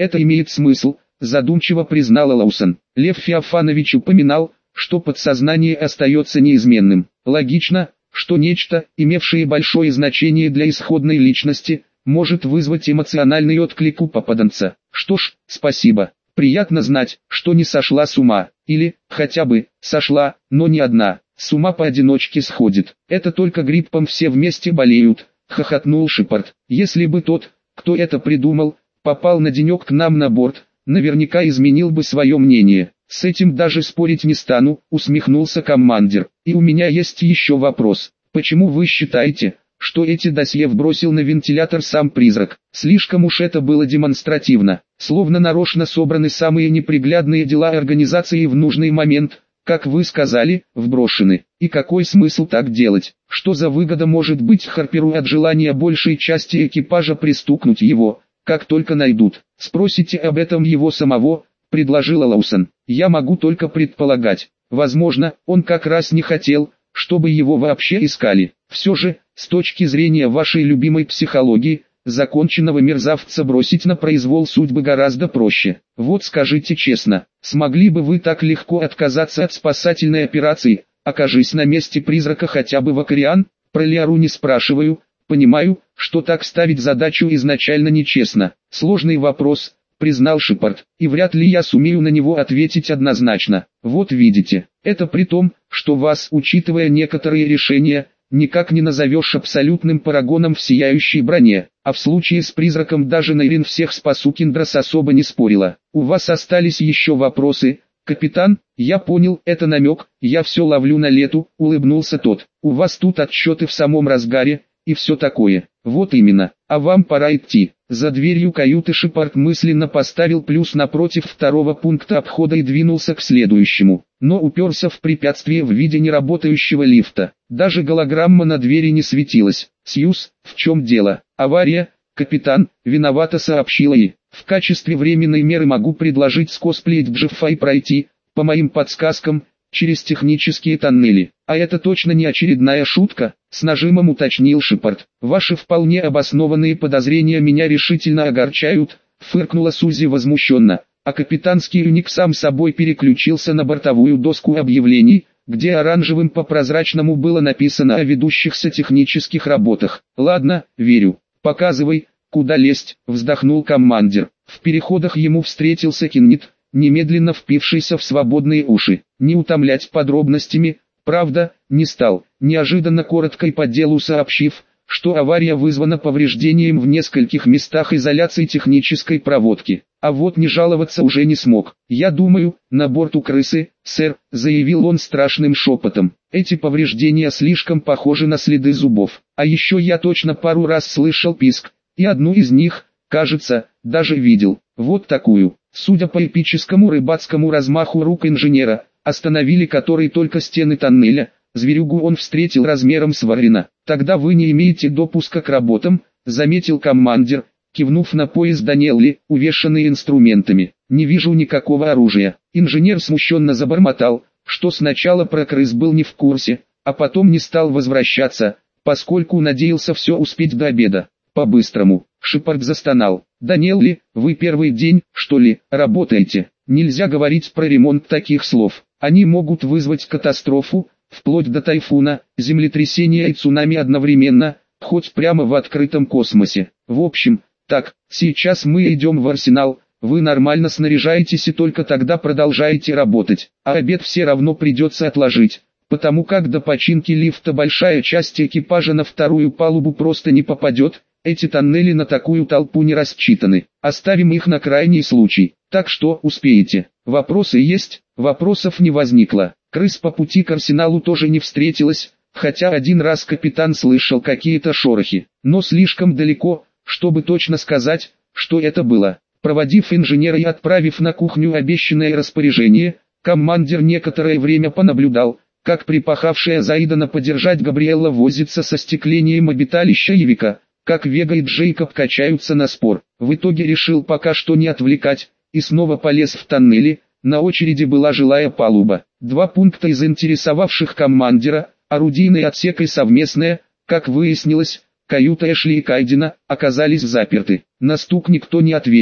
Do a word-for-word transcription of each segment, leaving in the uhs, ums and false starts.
Это имеет смысл, задумчиво признала Лоусон. Лев Феофанович упоминал, что подсознание остается неизменным. Логично, что нечто, имевшее большое значение для исходной личности, может вызвать эмоциональный отклик у попаданца. Что ж, спасибо. Приятно знать, что не сошла с ума. Или, хотя бы, сошла, но не одна. С ума поодиночке сходит. Это только гриппом все вместе болеют, хохотнул Шепард. Если бы тот, кто это придумал, попал на денек к нам на борт, наверняка изменил бы свое мнение. С этим даже спорить не стану, усмехнулся командир. И у меня есть еще вопрос. Почему вы считаете, что эти досье вбросил на вентилятор сам призрак? Слишком уж это было демонстративно. Словно нарочно собраны самые неприглядные дела организации в нужный момент, как вы сказали, вброшены. И какой смысл так делать? Что за выгода может быть Харперу от желания большей части экипажа пристукнуть его, как только найдут? Спросите об этом его самого, предложила Лоусон. Я могу только предполагать. Возможно, он как раз не хотел, чтобы его вообще искали. Все же, с точки зрения вашей любимой психологии, законченного мерзавца бросить на произвол судьбы гораздо проще. Вот скажите честно, смогли бы вы так легко отказаться от спасательной операции, окажись на месте призрака хотя бы Вакариан? Про Лиару не спрашиваю, понимаю, что так ставить задачу изначально нечестно. Сложный вопрос, признал Шепард, и вряд ли я сумею на него ответить однозначно. Вот видите, это при том, что вас, учитывая некоторые решения, никак не назовешь абсолютным парагоном в сияющей броне, а в случае с призраком даже Нейрин всех спасу Киндрас особо не спорила. У вас остались еще вопросы, капитан? Я понял, это намек, я все ловлю на лету, улыбнулся тот. У вас тут отчеты в самом разгаре, и все такое. Вот именно, а вам пора идти. За дверью каюты Шепард мысленно поставил плюс напротив второго пункта обхода и двинулся к следующему, но уперся в препятствие в виде неработающего лифта. Даже голограмма на двери не светилась. «Сьюз, в чем дело? Авария, капитан», — виновато сообщила и. «В качестве временной меры могу предложить скосплеить Бжефа и пройти, по моим подсказкам, через технические тоннели. А это точно не очередная шутка?» — с нажимом уточнил Шепард. «Ваши вполне обоснованные подозрения меня решительно огорчают», — фыркнула Сузи возмущенно, а капитанский юник сам собой переключился на бортовую доску объявлений, где оранжевым по прозрачному было написано о ведущихся технических работах. «Ладно, верю. Показывай, куда лезть», — вздохнул командир. В переходах ему встретился Кеннит, немедленно впившийся в свободные уши. Не утомлять подробностями, правда, не стал, неожиданно коротко и по делу сообщив, что авария вызвана повреждением в нескольких местах изоляции технической проводки. А вот не жаловаться уже не смог. «Я думаю, на борту крысы, сэр», — заявил он страшным шепотом. «Эти повреждения слишком похожи на следы зубов. А еще я точно пару раз слышал писк, и одну из них, кажется, даже видел. Вот такую». Судя по эпическому рыбацкому размаху рук инженера, остановили который только стены тоннеля, зверюгу он встретил размером с варена. «Тогда вы не имеете допуска к работам», — заметил командир, кивнув на пояс Даниэлли, увешанный инструментами. «Не вижу никакого оружия». Инженер смущенно забормотал, что сначала про крыс был не в курсе, а потом не стал возвращаться, поскольку надеялся все успеть до обеда. «По-быстрому», — Шепард застонал. «Даниэлли, вы первый день, что ли, работаете? Нельзя говорить про ремонт таких слов. Они могут вызвать катастрофу, вплоть до тайфуна, землетрясения и цунами одновременно, хоть прямо в открытом космосе. В общем, так, сейчас мы идем в арсенал, вы нормально снаряжаетесь и только тогда продолжаете работать, а обед все равно придется отложить, потому как до починки лифта большая часть экипажа на вторую палубу просто не попадет. Эти тоннели на такую толпу не рассчитаны. Оставим их на крайний случай. Так что успеете. Вопросы есть?» Вопросов не возникло. Крыс по пути к арсеналу тоже не встретилось, хотя один раз капитан слышал какие-то шорохи, но слишком далеко, чтобы точно сказать, что это было. Проводив инженера и отправив на кухню обещанное распоряжение, командир некоторое время понаблюдал, как припахавшая Заидана подержать Габриэлла возится со стеклением обиталища Ивика, как Вега и Джейкоб качаются на спор. В итоге решил пока что не отвлекать, и снова полез в тоннели. На очереди была жилая палуба. Два пункта из интересовавших командира, орудийный отсек и совместная, как выяснилось, каюта Эшли и Кайдена, оказались заперты. На стук никто не ответил.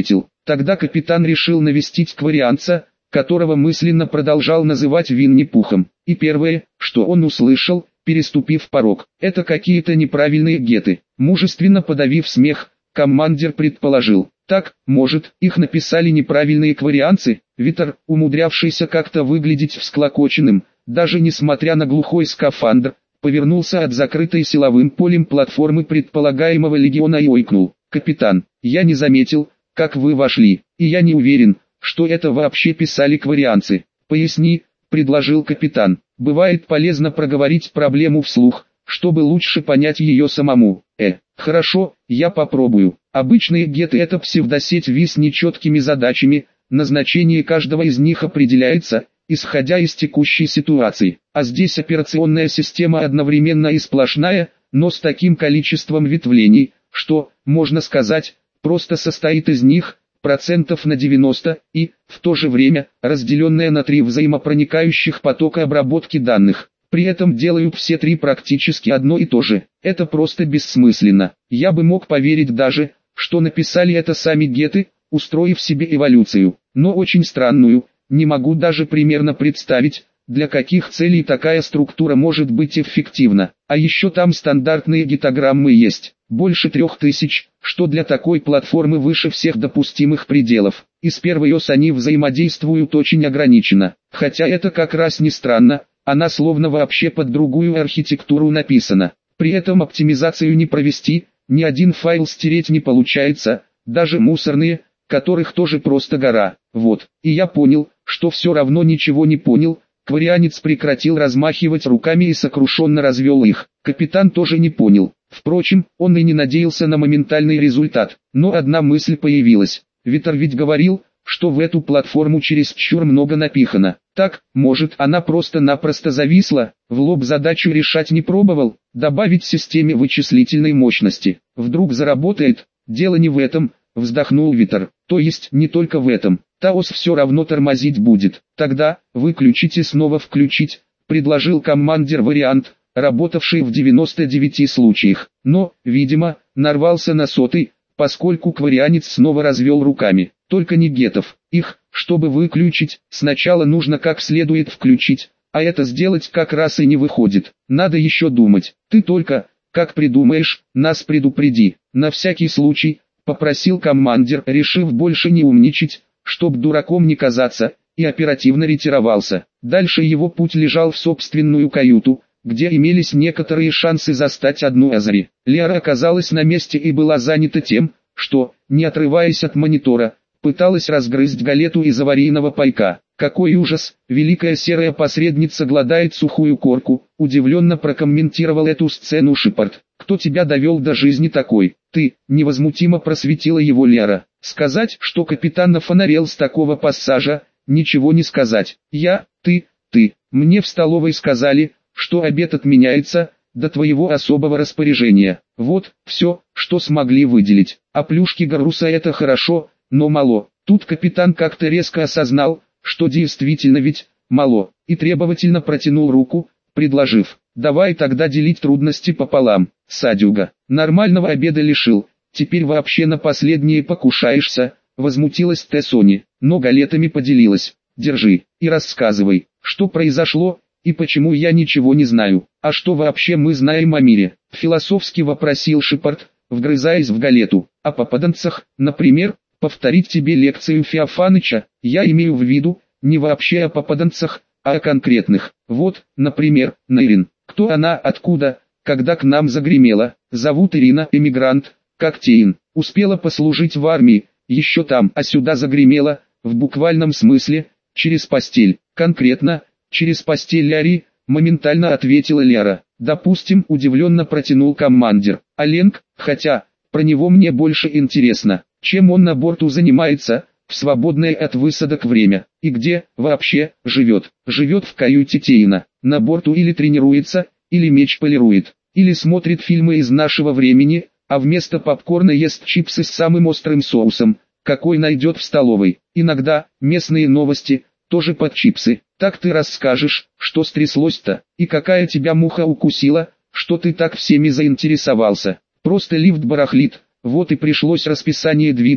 Тогда капитан решил навестить кварианца, которого мысленно продолжал называть Винни-Пухом. И первое, что он услышал, переступив порог, это какие-то неправильные геты. Мужественно подавив смех, командир предположил: так, может, их написали неправильные кварианцы. Витер, умудрявшийся как-то выглядеть всклокоченным, даже несмотря на глухой скафандр, повернулся от закрытой силовым полем платформы предполагаемого легиона и ойкнул: капитан, я не заметил, как вы вошли, и я не уверен, что это вообще писали кварианцы. Поясни, предложил капитан. Бывает полезно проговорить проблему вслух, чтобы лучше понять ее самому. Э, хорошо, я попробую. Обычные геты — это псевдосеть ви с нечеткими задачами, назначение каждого из них определяется, исходя из текущей ситуации. А здесь операционная система одновременно и сплошная, но с таким количеством ветвлений, что, можно сказать, просто состоит из них, процентов на девяносто, и, в то же время, разделенная на три взаимопроникающих потока обработки данных. При этом делают все три практически одно и то же. Это просто бессмысленно. Я бы мог поверить даже, что написали это сами геты, устроив себе эволюцию, но очень странную. Не могу даже примерно представить, для каких целей такая структура может быть эффективна. А еще там стандартные гетограммы есть, больше трех тысяч, что для такой платформы выше всех допустимых пределов. И с первой ос они взаимодействуют очень ограниченно. Хотя это как раз не странно, она словно вообще под другую архитектуру написана. При этом оптимизацию не провести, ни один файл стереть не получается, даже мусорные, которых тоже просто гора. Вот, и я понял, что все равно ничего не понял. Кварианец прекратил размахивать руками и сокрушенно развел их. Капитан тоже не понял. Впрочем, он и не надеялся на моментальный результат. Но одна мысль появилась. Витер ведь говорил, что в эту платформу чересчур много напихано. Так, может, она просто-напросто зависла, в лоб задачу решать не пробовал, добавить системе вычислительной мощности. Вдруг заработает, дело не в этом, вздохнул Витер. То есть не только в этом. Таос все равно тормозить будет. Тогда, выключите снова включить, предложил командир вариант, работавший в девяноста девяти случаях. Но, видимо, нарвался на сотый, поскольку кварианец снова развел руками. Только не гетов. Их, чтобы выключить, сначала нужно как следует включить, а это сделать как раз и не выходит. Надо еще думать. Ты только, как придумаешь, нас предупреди. На всякий случай, попросил командир, решив больше не умничать, чтоб дураком не казаться, и оперативно ретировался. Дальше его путь лежал в собственную каюту, где имелись некоторые шансы застать одну Азри. Лера оказалась на месте и была занята тем, что, не отрываясь от монитора, пыталась разгрызть галету из аварийного пайка. «Какой ужас, великая серая посредница глотает сухую корку», удивленно прокомментировал эту сцену Шепард. «Кто тебя довел до жизни такой?» «Ты», невозмутимо просветила его Лера. Сказать, что капитан нафонарел с такого пассажа, ничего не сказать. Я, ты, ты. Мне в столовой сказали, что обед отменяется, до твоего особого распоряжения. Вот, все, что смогли выделить. А плюшки Гаруса это хорошо, но мало. Тут капитан как-то резко осознал, что действительно ведь мало, и требовательно протянул руку, предложив: давай тогда делить трудности пополам. Садюга, нормального обеда лишил, теперь вообще на последнее покушаешься, возмутилась Тессони, но галетами поделилась. Держи, и рассказывай, что произошло, и почему я ничего не знаю. А что вообще мы знаем о мире? Философски вопросил Шепард, вгрызаясь в галету. О попаданцах, например, повторить тебе лекцию Феофаныча, я имею в виду, не вообще о попаданцах, а о конкретных. Вот, например, Нейрин. Кто она, откуда, когда к нам загремела? Зовут Ирина, эмигрант, Коктейн. Успела послужить в армии, еще там, а сюда загремела, в буквальном смысле, через постель. Конкретно, через постель Ляри, моментально ответила Лера. Допустим, удивленно протянул командир. А Ленг, хотя, про него мне больше интересно. Чем он на борту занимается, в свободное от высадок время, и где, вообще, живет? Живет в каюте Тейна, на борту или тренируется, или меч полирует, или смотрит фильмы из нашего времени, а вместо попкорна ест чипсы с самым острым соусом, какой найдет в столовой. Иногда, местные новости, тоже под чипсы. Так ты расскажешь, что стряслось-то, и какая тебя муха укусила, что ты так всеми заинтересовался. Просто лифт барахлит. Вот и пришлось расписание двигать,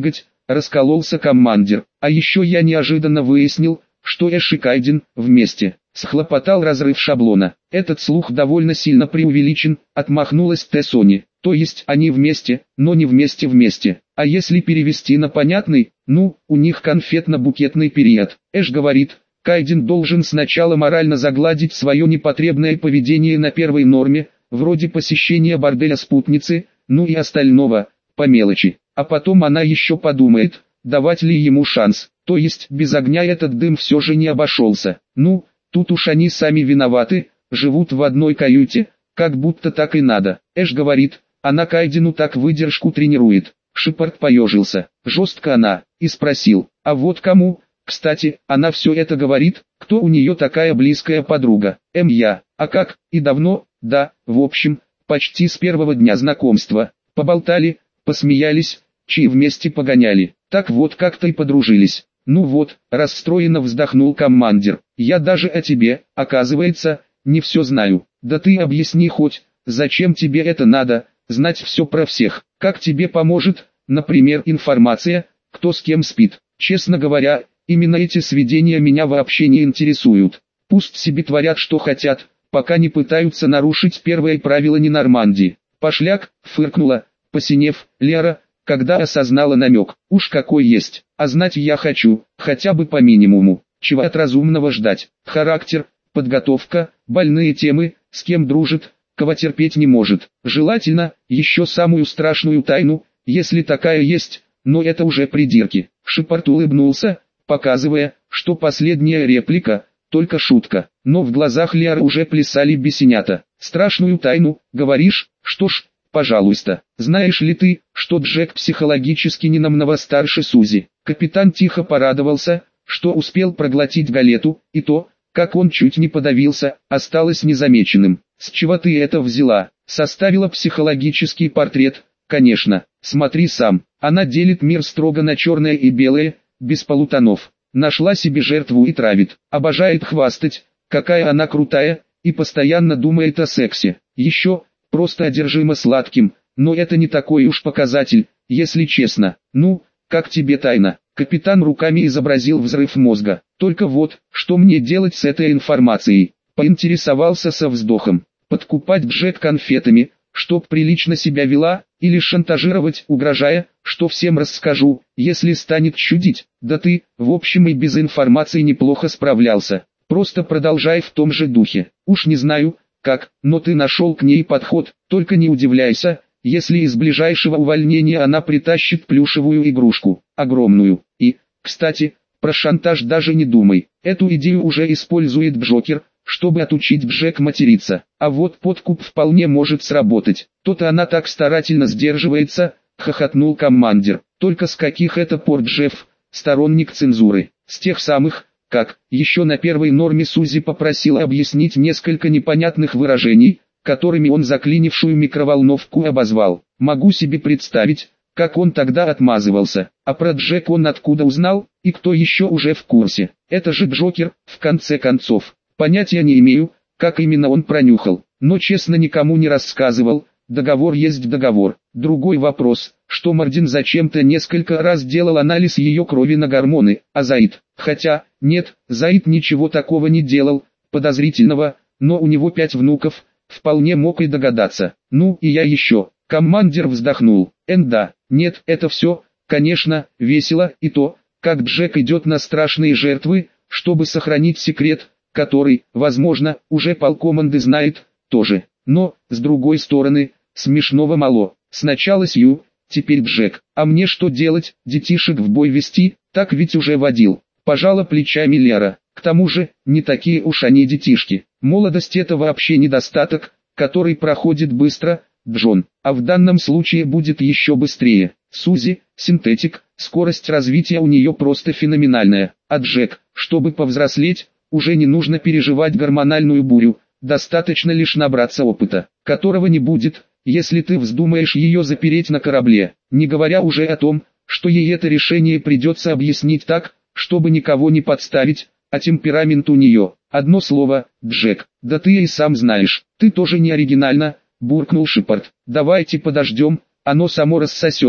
раскололся командир. А еще я неожиданно выяснил, что Эш и Кайден вместе. Схлопотал разрыв шаблона. Этот слух довольно сильно преувеличен, отмахнулась Тессони. То есть они вместе, но не вместе-вместе. А если перевести на понятный, ну, у них конфетно-букетный период. Эш говорит, Кайден должен сначала морально загладить свое непотребное поведение на первой норме, вроде посещения борделя спутницы, ну и остального, по мелочи. А потом она еще подумает, давать ли ему шанс. То есть без огня этот дым все же не обошелся. Ну, тут уж они сами виноваты, живут в одной каюте, как будто так и надо. Эш говорит, она Кайдену так выдержку тренирует. Шепард поежился. Жестко она, и спросил, а вот кому? Кстати, она все это говорит, кто у нее такая близкая подруга? Эм я, а как, и давно? Да, в общем, почти с первого дня знакомства. Поболтали, посмеялись, чаи вместе погоняли. Так вот как-то и подружились. Ну вот, расстроенно вздохнул командир. Я даже о тебе, оказывается, не все знаю. Да ты объясни хоть, зачем тебе это надо, знать все про всех. Как тебе поможет, например, информация, кто с кем спит. Честно говоря, именно эти сведения меня вообще не интересуют. Пусть себе творят что хотят, пока не пытаются нарушить первое правило Ненормандии. Пошляк, фыркнула, посинев, Лера, когда осознала намек. Уж какой есть, а знать я хочу, хотя бы по минимуму. Чего от разумного ждать? Характер, подготовка, больные темы, с кем дружит, кого терпеть не может. Желательно, еще самую страшную тайну, если такая есть, но это уже придирки. Шепард улыбнулся, показывая, что последняя реплика – только шутка. Но в глазах Лиары уже плясали бесенята. Страшную тайну, говоришь? Что ж, пожалуйста. Знаешь ли ты, что Джек психологически не намного старше Сузи? Капитан тихо порадовался, что успел проглотить галету, и то, как он чуть не подавился, осталось незамеченным. С чего ты это взяла? Составила психологический портрет, конечно. Смотри сам. Она делит мир строго на черное и белое, без полутонов. Нашла себе жертву и травит. Обожает хвастать, какая она крутая, и постоянно думает о сексе. Еще, просто одержима сладким, но это не такой уж показатель, если честно. Ну, как тебе тайна? Капитан руками изобразил взрыв мозга. Только вот, что мне делать с этой информацией? Поинтересовался со вздохом. Подкупать Джек конфетами, чтоб прилично себя вела, или шантажировать, угрожая, что всем расскажу, если станет чудить. Да ты, в общем, и без информации неплохо справлялся. Просто продолжай в том же духе. Уж не знаю, как, но ты нашел к ней подход, только не удивляйся, если из ближайшего увольнения она притащит плюшевую игрушку, огромную. И, кстати, про шантаж даже не думай. Эту идею уже использует Джокер, чтобы отучить Джек материться. А вот подкуп вполне может сработать. То-то она так старательно сдерживается, хохотнул командир. Только с каких это пор Джефф, сторонник цензуры? С тех самых, как, еще на первой норме Сузи попросила объяснить несколько непонятных выражений, которыми он заклинившую микроволновку обозвал. Могу себе представить, как он тогда отмазывался. А про Джек он откуда узнал, и кто еще уже в курсе? Это же Джокер, в конце концов. Понятия не имею, как именно он пронюхал, но честно никому не рассказывал. Договор есть договор. Другой вопрос, что Мардин зачем-то несколько раз делал анализ ее крови на гормоны, а Заид, хотя, нет, Заид ничего такого не делал, подозрительного, но у него пять внуков, вполне мог и догадаться. Ну и я еще. Командир вздохнул. Эн да, нет, это все, конечно, весело, и то, как Джек идет на страшные жертвы, чтобы сохранить секрет, который, возможно, уже полкоманды знает, тоже. Но, с другой стороны, смешного мало. Сначала Сью, теперь Джек. А мне что делать, детишек в бой вести? Так ведь уже водил. Пожала плечами Лера. К тому же, не такие уж они детишки. Молодость это вообще недостаток, который проходит быстро, Джон. А в данном случае будет еще быстрее. Сузи, синтетик, скорость развития у нее просто феноменальная. А Джек, чтобы повзрослеть, уже не нужно переживать гормональную бурю, достаточно лишь набраться опыта, которого не будет, если ты вздумаешь ее запереть на корабле, не говоря уже о том, что ей это решение придется объяснить так, чтобы никого не подставить, а темперамент у нее, одно слово, Джек, да ты и сам знаешь, ты тоже не оригинально, буркнул Шепард. Давайте подождем, оно само рассосется,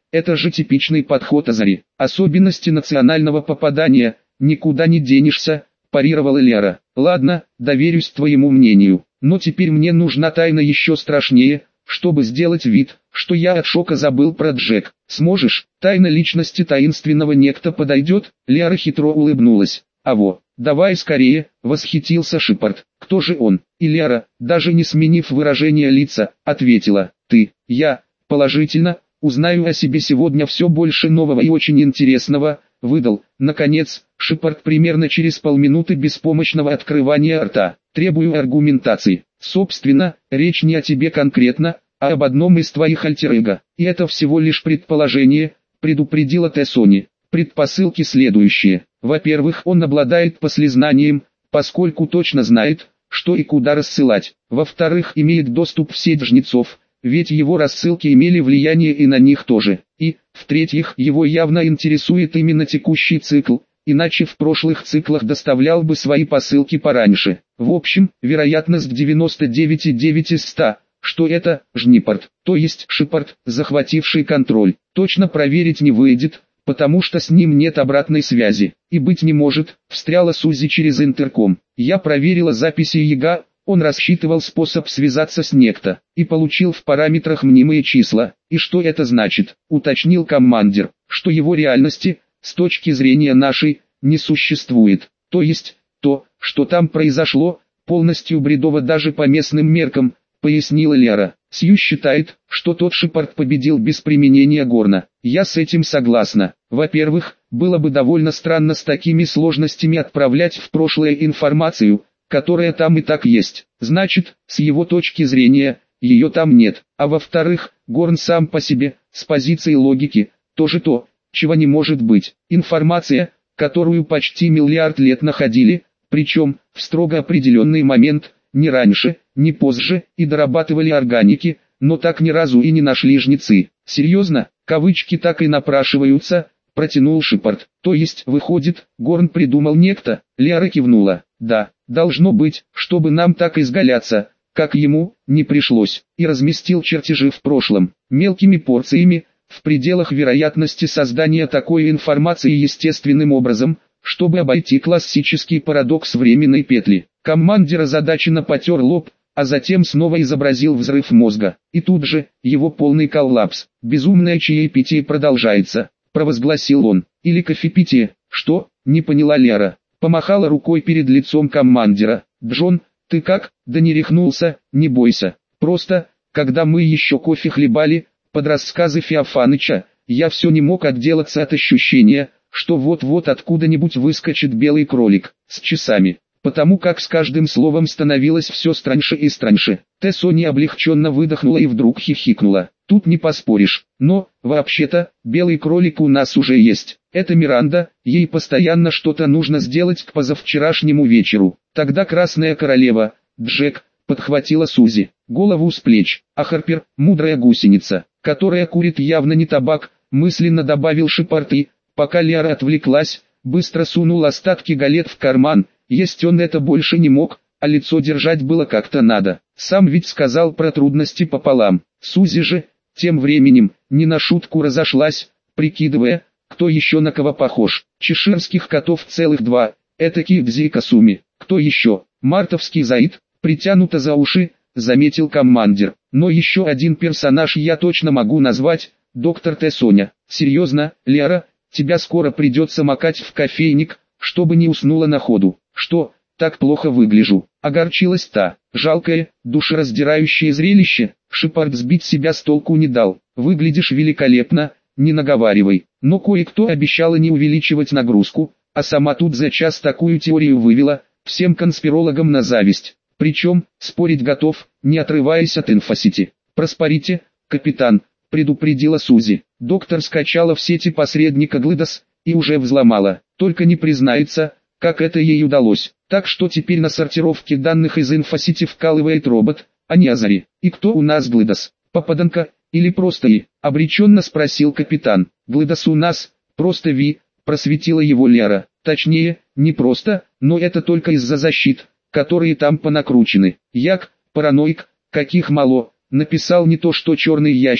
это же типичный подход Азари. Особенности национального попадания, никуда не денешься, парировала Лера. Ладно, доверюсь твоему мнению, но теперь мне нужна тайна еще страшнее, чтобы сделать вид, что я от шока забыл про Джек. Сможешь? Тайна личности таинственного некто подойдет? Лера хитро улыбнулась. Аво, давай скорее, восхитился Шепард. Кто же он? И Лера, даже не сменив выражение лица, ответила. Ты, я, положительно, узнаю о себе сегодня все больше нового и очень интересного, выдал, наконец, Шепард примерно через полминуты беспомощного открывания рта. Требую аргументации. Собственно, речь не о тебе конкретно, а об одном из твоих альтер-эго. И это всего лишь предположение, предупредила Тессони. Предпосылки следующие. Во-первых, он обладает послезнанием, поскольку точно знает, что и куда рассылать. Во-вторых, имеет доступ в сеть жнецов, ведь его рассылки имели влияние и на них тоже. И, в-третьих, его явно интересует именно текущий цикл, иначе в прошлых циклах доставлял бы свои посылки пораньше. В общем, вероятность девяносто девять целых девять десятых из ста, что это Жнипард, то есть Шепард, захвативший контроль. Точно проверить не выйдет, потому что с ним нет обратной связи. И быть не может, встряла Сузи через интерком. Я проверила записи Яга, он рассчитывал способ связаться с некто, и получил в параметрах мнимые числа. И что это значит? Уточнил командир, что его реальности, с точки зрения нашей, не существует. То есть, то, что там произошло, полностью бредово даже по местным меркам, пояснила Лера. Сью считает, что тот Шепард победил без применения Горна. Я с этим согласна. Во-первых, было бы довольно странно с такими сложностями отправлять в прошлое информацию, которая там и так есть. Значит, с его точки зрения, ее там нет. А во-вторых, Горн сам по себе, с позиции логики, тоже то, чего не может быть. Информация, которую почти миллиард лет находили, причем, в строго определенный момент, не раньше, не позже, и дорабатывали органики, но так ни разу и не нашли жнецы. Серьезно, кавычки так и напрашиваются, протянул Шепард. То есть, выходит, Горн придумал некто? Лера кивнула. Да, должно быть, чтобы нам так изгаляться, как ему, не пришлось. И разместил чертежи в прошлом, мелкими порциями, в пределах вероятности создания такой информации естественным образом, чтобы обойти классический парадокс временной петли. Командир озадаченно потер лоб, а затем снова изобразил взрыв мозга. И тут же, его полный коллапс. «Безумное чаепитие продолжается», — провозгласил он. «Или кофепитие, что?» — не поняла Лера. Помахала рукой перед лицом командира. «Джон, ты как?» «Да не рехнулся, не бойся. Просто, когда мы еще кофе хлебали, под рассказы Феофаныча, я все не мог отделаться от ощущения, что вот-вот откуда-нибудь выскочит белый кролик, с часами, потому как с каждым словом становилось все страньше и страньше. Тессони облегченно выдохнула и вдруг хихикнула. Тут не поспоришь, но, вообще-то, белый кролик у нас уже есть. Это Миранда, ей постоянно что-то нужно сделать к позавчерашнему вечеру. Тогда Красная Королева, Джек, подхватила Сузи, голову с плеч, а Харпер, мудрая гусеница, которая курит явно не табак, мысленно добавил Шепард и, пока Лера отвлеклась, быстро сунул остатки галет в карман. Есть он это больше не мог, а лицо держать было как-то надо. Сам ведь сказал про трудности пополам. Сузи же, тем временем, не на шутку разошлась, прикидывая, кто еще на кого похож. Чеширских котов целых два, этакие Бзи и Касуми. Кто еще? Мартовский Заид, притянуто за уши, заметил командир. Но еще один персонаж я точно могу назвать, доктор Тессоня. Серьезно, Лера, тебя скоро придется макать в кофейник, чтобы не уснула на ходу. Что, так плохо выгляжу? Огорчилась та. Жалкое, душераздирающее зрелище. Шепард сбить себя с толку не дал. Выглядишь великолепно, не наговаривай. Но кое-кто обещала не увеличивать нагрузку, а сама тут за час такую теорию вывела, всем конспирологам на зависть. Причем, спорить готов, не отрываясь от инфосети. «Проспорите, капитан», — предупредила Сузи. Доктор скачала в сети посредника Глидос, и уже взломала. Только не признается, как это ей удалось. Так что теперь на сортировке данных из инфосети вкалывает робот, а не Азари. «И кто у нас Глидос? Попаданка, или просто И?» — обреченно спросил капитан. «Глидос у нас, просто Ви», — просветила его Лера. «Точнее, не просто, но это только из-за защит, которые там понакручены. Як, параноик, каких мало, написал не то что черный ящик,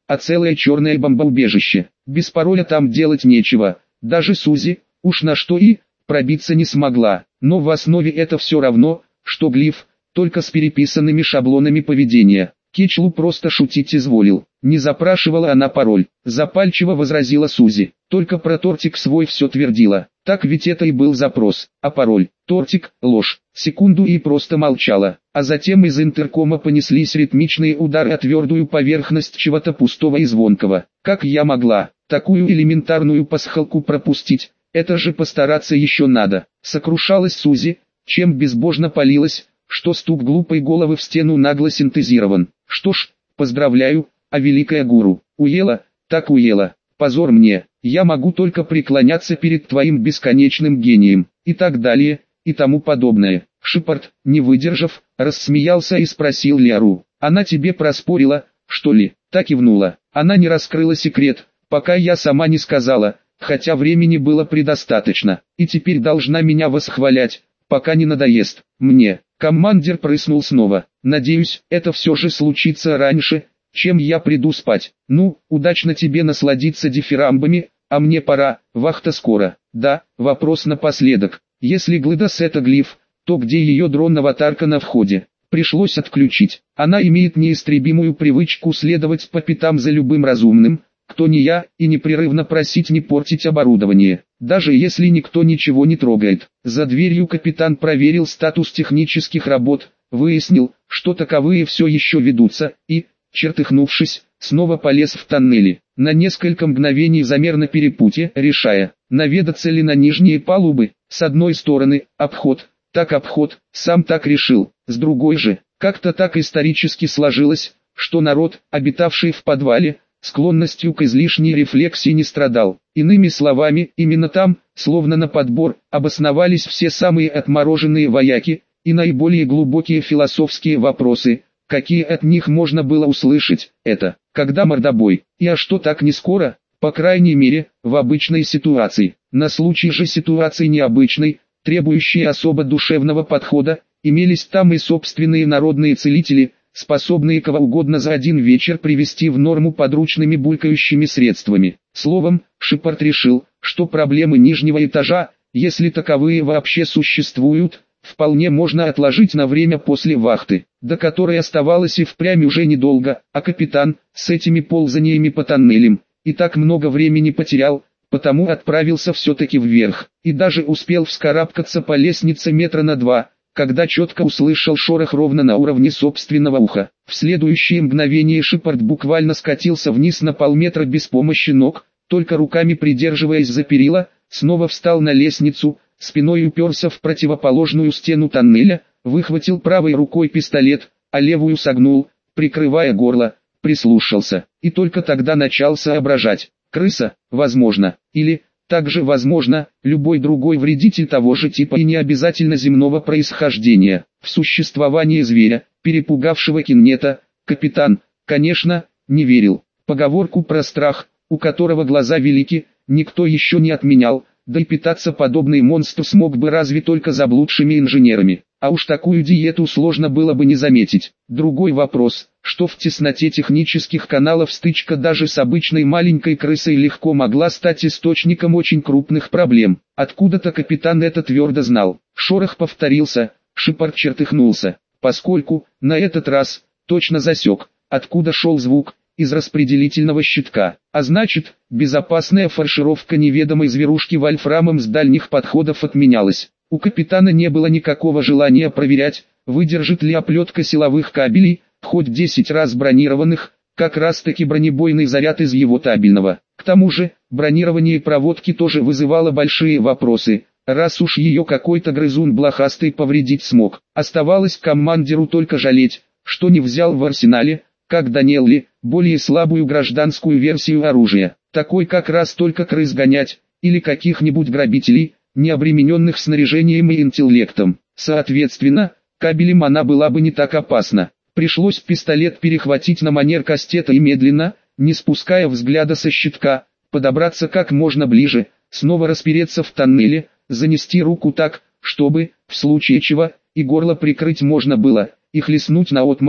а целое черное бомбоубежище. Без пароля там делать нечего, даже Сузи, уж на что и, пробиться не смогла. Но в основе это все равно, что глиф, только с переписанными шаблонами поведения. Кечлу просто шутить изволил. Не запрашивала она пароль, запальчиво возразила Сузи. Только про тортик свой все твердила. Так ведь это и был запрос. А пароль? Тортик, ложь. Секунду и просто молчала. А затем из интеркома понеслись ритмичные удары о твердую поверхность чего-то пустого и звонкого. Как я могла такую элементарную пасхалку пропустить? Это же постараться еще надо. Сокрушалась Сузи, чем безбожно палилась, что стук глупой головы в стену нагло синтезирован. Что ж, поздравляю, а великая гуру, уела, так уела, позор мне, я могу только преклоняться перед твоим бесконечным гением, и так далее, и тому подобное. Шепард, не выдержав, рассмеялся и спросил Лиару, она тебе проспорила, что ли? Так кивнула, она не раскрыла секрет, пока я сама не сказала, хотя времени было предостаточно, и теперь должна меня восхвалять, пока не надоест. Мне, командир прыснул снова, надеюсь, это все же случится раньше, чем я приду спать. Ну, удачно тебе насладиться дифирамбами, а мне пора, вахта скоро. Да, вопрос напоследок, если Глэдос это глиф, то где ее дрон-аватарка на входе? Пришлось отключить. Она имеет неистребимую привычку следовать по пятам за любым разумным, кто не я, и непрерывно просить не портить оборудование, даже если никто ничего не трогает. За дверью капитан проверил статус технических работ, выяснил, что таковые все еще ведутся, и, чертыхнувшись, снова полез в тоннели. На несколько мгновений замер на перепутье, решая, наведаться ли на нижние палубы. С одной стороны, обход, так обход, сам так решил, с другой же, как-то так исторически сложилось, что народ, обитавший в подвале, склонностью к излишней рефлексии не страдал. Иными словами, именно там, словно на подбор, обосновались все самые отмороженные вояки, и наиболее глубокие философские вопросы, какие от них можно было услышать, это, когда мордобой, и а что так не скоро, по крайней мере, в обычной ситуации. На случай же ситуации необычной, требующей особо душевного подхода, имелись там и собственные народные целители, способные кого угодно за один вечер привести в норму подручными булькающими средствами. Словом, Шепард решил, что проблемы нижнего этажа, если таковые вообще существуют, вполне можно отложить на время после вахты, до которой оставалось и впрямь уже недолго, а капитан, с этими ползаниями по тоннелям, и так много времени потерял, потому отправился все-таки вверх, и даже успел вскарабкаться по лестнице метра на два, когда четко услышал шорох ровно на уровне собственного уха. В следующее мгновение Шепард буквально скатился вниз на полметра без помощи ног, только руками придерживаясь за перила, снова встал на лестницу, спиной уперся в противоположную стену тоннеля, выхватил правой рукой пистолет, а левую согнул, прикрывая горло, прислушался, и только тогда начал соображать. Крыса, возможно, или... Также возможно, любой другой вредитель того же типа и не обязательно земного происхождения. В существование зверя, перепугавшего Киннета, капитан, конечно, не верил. Поговорку про страх, у которого глаза велики, никто еще не отменял, да и питаться подобный монстр смог бы разве только заблудшими инженерами. А уж такую диету сложно было бы не заметить. Другой вопрос, что в тесноте технических каналов стычка даже с обычной маленькой крысой легко могла стать источником очень крупных проблем. Откуда-то капитан это твердо знал. Шорох повторился, Шепард чертыхнулся, поскольку, на этот раз, точно засек, откуда шел звук, из распределительного щитка. А значит, безопасная фаршировка неведомой зверушки вольфрамом с дальних подходов отменялась. У капитана не было никакого желания проверять, выдержит ли оплетка силовых кабелей, хоть десять раз бронированных, как раз таки бронебойный заряд из его табельного. К тому же, бронирование проводки тоже вызывало большие вопросы, раз уж ее какой-то грызун блохастый повредить смог. Оставалось командиру только жалеть, что не взял в арсенале, как Даниэлли, более слабую гражданскую версию оружия, такой как раз только крыс гонять, или каких-нибудь грабителей, не обремененных снаряжением и интеллектом. Соответственно, кабелем она была бы не так опасна. Пришлось пистолет перехватить на манер кастета и медленно, не спуская взгляда со щитка, подобраться как можно ближе, снова распереться в тоннеле, занести руку так, чтобы, в случае чего, и горло прикрыть можно было, и хлестнуть наотмашь,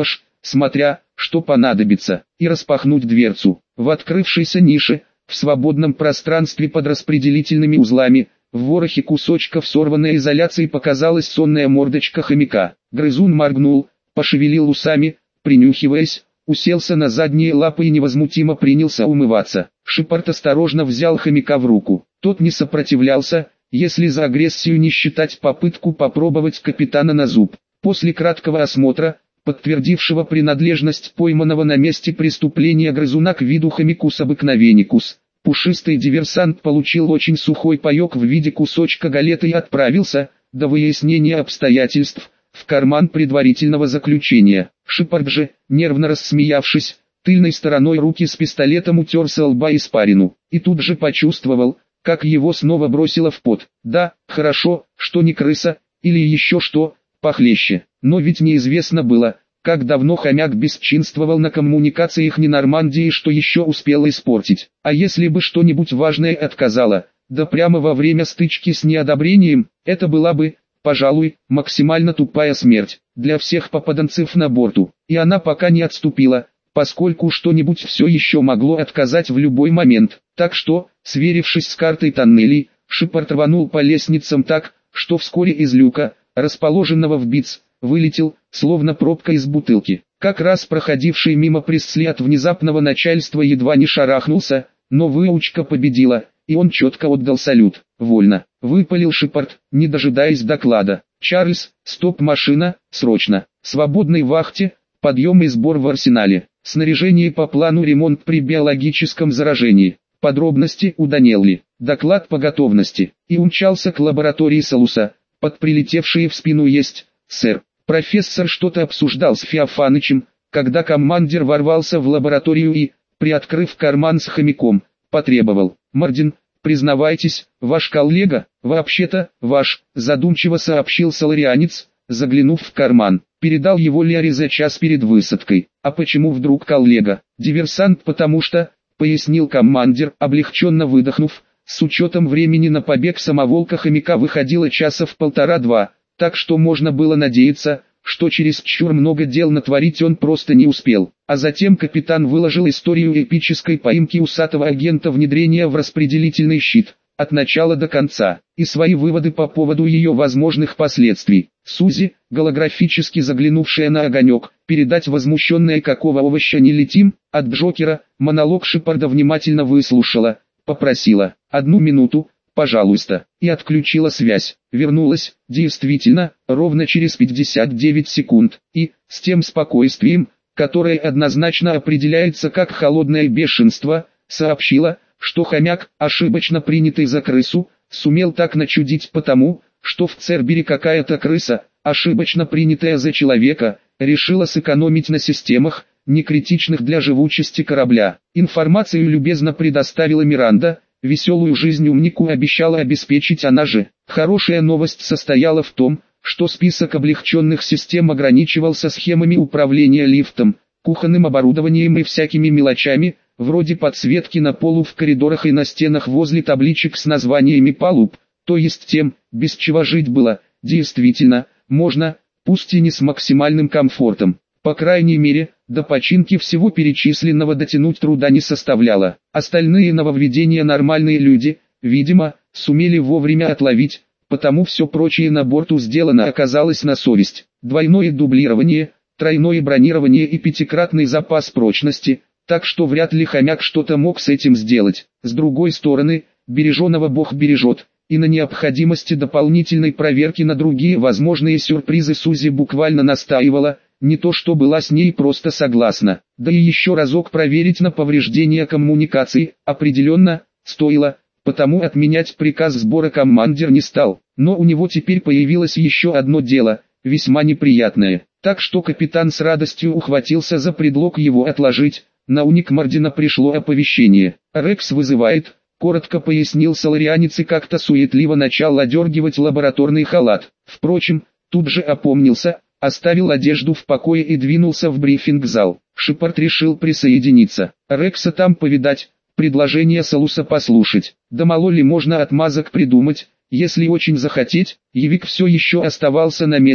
смотря, что понадобится, и распахнуть дверцу. В открывшейся нише, в свободном пространстве под распределительными узлами, в ворохе кусочков сорванной изоляции показалась сонная мордочка хомяка. Грызун моргнул, пошевелил усами, принюхиваясь, уселся на задние лапы и невозмутимо принялся умываться. Шепард осторожно взял хомяка в руку. Тот не сопротивлялся, если за агрессию не считать попытку попробовать капитана на зуб. После краткого осмотра, подтвердившего принадлежность пойманного на месте преступления грызуна к виду хомякус обыкновенникус, пушистый диверсант получил очень сухой паек в виде кусочка галеты и отправился, до выяснения обстоятельств, в карман предварительного заключения. Шепард же, нервно рассмеявшись, тыльной стороной руки с пистолетом утер со лба испарину, и тут же почувствовал, как его снова бросило в пот. Да, хорошо, что не крыса, или еще что, похлеще. Но ведь неизвестно было, как давно хомяк бесчинствовал на коммуникациях Нормандии и что еще успел испортить. А если бы что-нибудь важное отказало, да прямо во время стычки с неодобрением, это была бы, пожалуй, максимально тупая смерть для всех попаданцев на борту. И она пока не отступила, поскольку что-нибудь все еще могло отказать в любой момент. Так что, сверившись с картой тоннелей, Шепард рванул по лестницам так, что вскоре из люка, расположенного в БИЦ, вылетел, словно пробка из бутылки. Как раз проходивший мимо Пресли от внезапного начальства едва не шарахнулся, но выучка победила, и он четко отдал салют. «Вольно», — выпалил Шепард, не дожидаясь доклада. «Чарльз, стоп-машина, срочно. Свободной вахте, подъем и сбор в арсенале. Снаряжение по плану ремонт при биологическом заражении. Подробности у Данелли. Доклад по готовности». И умчался к лаборатории Салуса. Под прилетевшие в спину есть, сэр. Профессор что-то обсуждал с Феофанычем, когда командир ворвался в лабораторию и, приоткрыв карман с хомяком, потребовал: «Мардин, признавайтесь, ваш коллега, вообще-то, ваш», задумчиво сообщил соларианец, заглянув в карман. Передал его Лиаре за час перед высадкой. «А почему вдруг коллега?» «Диверсант, потому что», пояснил командир, облегченно выдохнув, с учетом времени на побег самоволка хомяка выходило часа в полтора-два. Так что можно было надеяться, что чересчур много дел натворить он просто не успел. А затем капитан выложил историю эпической поимки усатого агента внедрения в распределительный щит, от начала до конца, и свои выводы по поводу ее возможных последствий. Сузи, голографически заглянувшая на огонек, передать возмущенное «какого овоща не летим», от Джокера, монолог Шепарда внимательно выслушала, попросила «одну минуту, пожалуйста», и отключила связь. Вернулась, действительно, ровно через пятьдесят девять секунд, и, с тем спокойствием, которое однозначно определяется как холодное бешенство, сообщила, что хомяк, ошибочно принятый за крысу, сумел так начудить потому, что в Цербере какая-то крыса, ошибочно принятая за человека, решила сэкономить на системах, не критичных для живучести корабля. Информацию любезно предоставила Миранда. Веселую жизнь умнику обещала обеспечить она же. Хорошая новость состояла в том, что список облегченных систем ограничивался схемами управления лифтом, кухонным оборудованием и всякими мелочами, вроде подсветки на полу в коридорах и на стенах возле табличек с названиями палуб, то есть тем, без чего жить было, действительно, можно, пусть и не с максимальным комфортом. По крайней мере, до починки всего перечисленного дотянуть труда не составляло. Остальные нововведения нормальные люди, видимо, сумели вовремя отловить, потому все прочее на борту сделано оказалось на совесть. Двойное дублирование, тройное бронирование и пятикратный запас прочности, так что вряд ли хомяк что-то мог с этим сделать. С другой стороны, береженого Бог бережет, и на необходимости дополнительной проверки на другие возможные сюрпризы Сузи буквально настаивала, не то что была с ней просто согласна. Да и еще разок проверить на повреждения коммуникации, определенно, стоило, потому отменять приказ сбора командир не стал. Но у него теперь появилось еще одно дело, весьма неприятное. Так что капитан с радостью ухватился за предлог его отложить. На уник Мардина пришло оповещение. «Рекс вызывает», коротко пояснил соларианец и как-то суетливо начал одергивать лабораторный халат. Впрочем, тут же опомнился, оставил одежду в покое и двинулся в брифинг-зал. Шепард решил присоединиться. Рекса там повидать, предложение Салуса послушать. Да мало ли можно отмазок придумать, если очень захотеть. Явик все еще оставался на месте,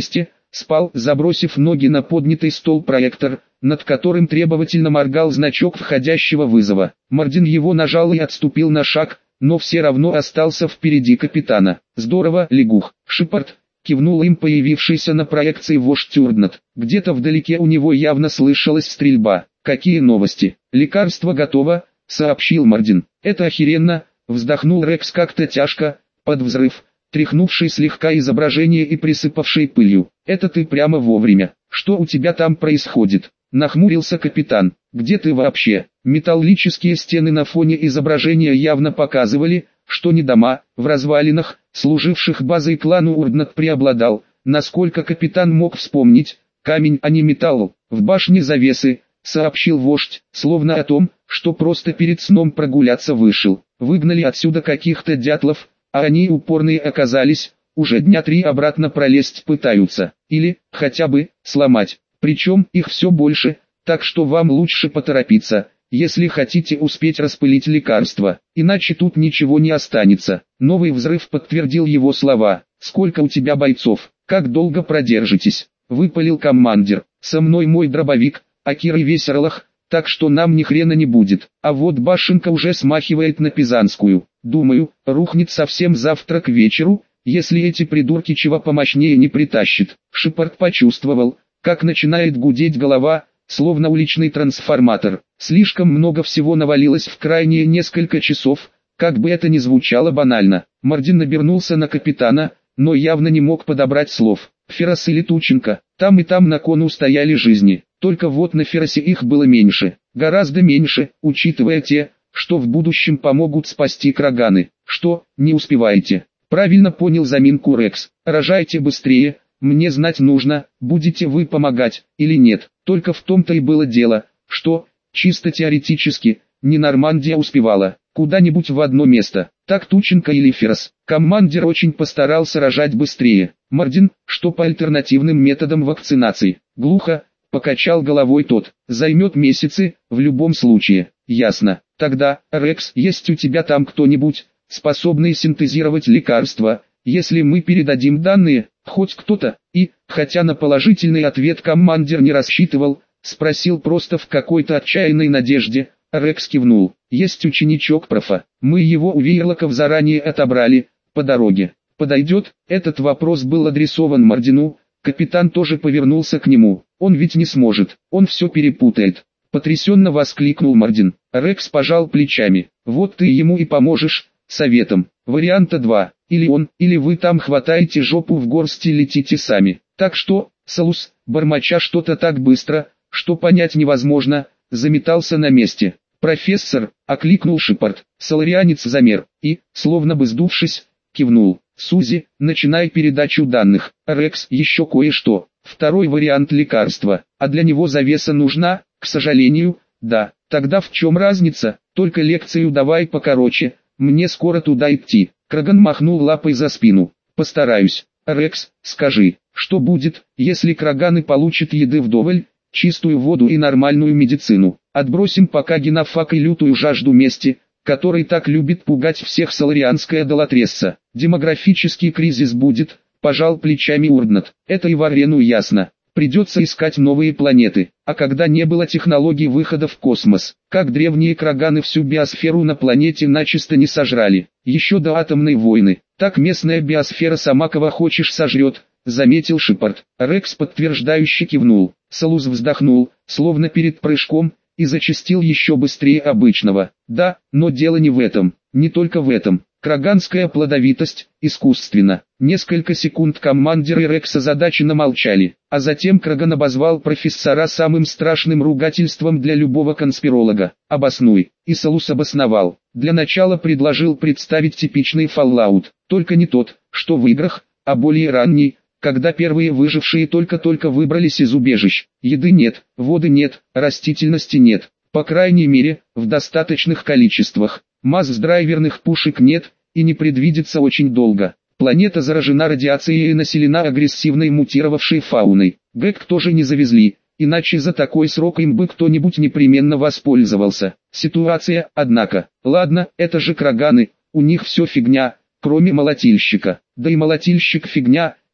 спал, забросив ноги на поднятый стол проектор, над которым требовательно моргал значок входящего вызова. Мардин его нажал и отступил на шаг, но все равно остался впереди капитана. «Здорово, лягух!» Шепард кивнул им появившийся на проекции вождь Урднат. Где-то вдалеке у него явно слышалась стрельба. «Какие новости?» «Лекарство готово», — сообщил Мардин. «Это охеренно», — вздохнул Рекс как-то тяжко, под взрыв, тряхнувший слегка изображение и присыпавший пылью. «Это ты прямо вовремя. Что у тебя там происходит?» Нахмурился капитан. «Где ты вообще?» Металлические стены на фоне изображения явно показывали, что не дома, в развалинах, служивших базой клану Урднат преобладал, насколько капитан мог вспомнить, камень, а не металл. «В башне завесы», — сообщил вождь, словно о том, что просто перед сном прогуляться вышел. «Выгнали отсюда каких-то дятлов, а они упорные оказались, уже дня три обратно пролезть пытаются, или, хотя бы, сломать. Причем их все больше, так что вам лучше поторопиться, если хотите успеть распылить лекарство, иначе тут ничего не останется». Новый взрыв подтвердил его слова. «Сколько у тебя бойцов? Как долго продержитесь?» — выпалил командир. «Со мной мой дробовик, а Кирой весь Орлах, так что нам ни хрена не будет. А вот башенка уже смахивает на Пизанскую. Думаю, рухнет совсем завтра к вечеру, если эти придурки чего помощнее не притащат». Шепард почувствовал, как начинает гудеть голова, словно уличный трансформатор. Слишком много всего навалилось в крайние несколько часов, как бы это ни звучало банально. Мардин обернулся на капитана, но явно не мог подобрать слов. Феррос или Тученко, там и там на кону стояли жизни, только вот на Ферросе их было меньше, гораздо меньше, учитывая те, что в будущем помогут спасти Краганы. «Что, не успеваете?» Правильно понял заминку Рекс. «Рожайте быстрее, мне знать нужно, будете вы помогать, или нет». Только в том-то и было дело, что, чисто теоретически, не Нормандия успевала, куда-нибудь в одно место, так Тученко или Феррос. Командир очень постарался рожать быстрее. Мардин, что по альтернативным методам вакцинации? Глухо, покачал головой тот. Займет месяцы, в любом случае. Ясно. Тогда, Рекс, есть у тебя там кто-нибудь, способный синтезировать лекарства, если мы передадим данные, хоть кто-то? И, хотя на положительный ответ командир не рассчитывал, спросил просто в какой-то отчаянной надежде. Рекс кивнул. «Есть ученичок профа. Мы его у Вейрлоков заранее отобрали, по дороге. Подойдет?» Этот вопрос был адресован Мардину, капитан тоже повернулся к нему. «Он ведь не сможет, он все перепутает». Потрясенно воскликнул Мардин. Рекс пожал плечами. «Вот ты ему и поможешь, советом. Варианта два. Или он, или вы там хватаете жопу в горсти и летите сами. Так что, Салус, бормоча что-то так быстро, что понять невозможно, заметался на месте. «Профессор», — окликнул Шепард. Соларианец замер и, словно бы сдувшись, кивнул. «Сузи, начинай передачу данных. Рекс, еще кое-что. Второй вариант лекарства. А для него завеса нужна?» «К сожалению, да». «Тогда в чем разница? Только лекцию давай покороче, мне скоро туда идти». Краган махнул лапой за спину. «Постараюсь. Рекс, скажи, что будет, если Краганы получат еды вдоволь, чистую воду и нормальную медицину? Отбросим пока генофак и лютую жажду мести, который так любит пугать всех соларианская долотресса. Демографический кризис будет», — пожал плечами Урднат. «Это и Варрену ясно. Придется искать новые планеты. А когда не было технологий выхода в космос, как древние Краганы всю биосферу на планете начисто не сожрали, еще до атомной войны, так местная биосфера сама кого хочешь сожрет», — заметил Шепард. Рекс подтверждающе кивнул. Салус вздохнул, словно перед прыжком, и зачастил еще быстрее обычного. «Да, но дело не в этом, не только в этом. Краганская плодовитость, искусственно». Несколько секунд командир и Рекс озадаченно молчали, а затем Краган обозвал профессора самым страшным ругательством для любого конспиролога. «Обоснуй». И Салус обосновал. Для начала предложил представить типичный Fallout, только не тот, что в играх, а более ранний, когда первые выжившие только-только выбрались из убежищ. Еды нет, воды нет, растительности нет, по крайней мере, в достаточных количествах. Масс-драйверных пушек нет, и не предвидится очень долго. Планета заражена радиацией и населена агрессивной мутировавшей фауной. ГЭК тоже не завезли, иначе за такой срок им бы кто-нибудь непременно воспользовался. Ситуация, однако, ладно, это же Краганы, у них все фигня, кроме молотильщика. Да и молотильщик фигня,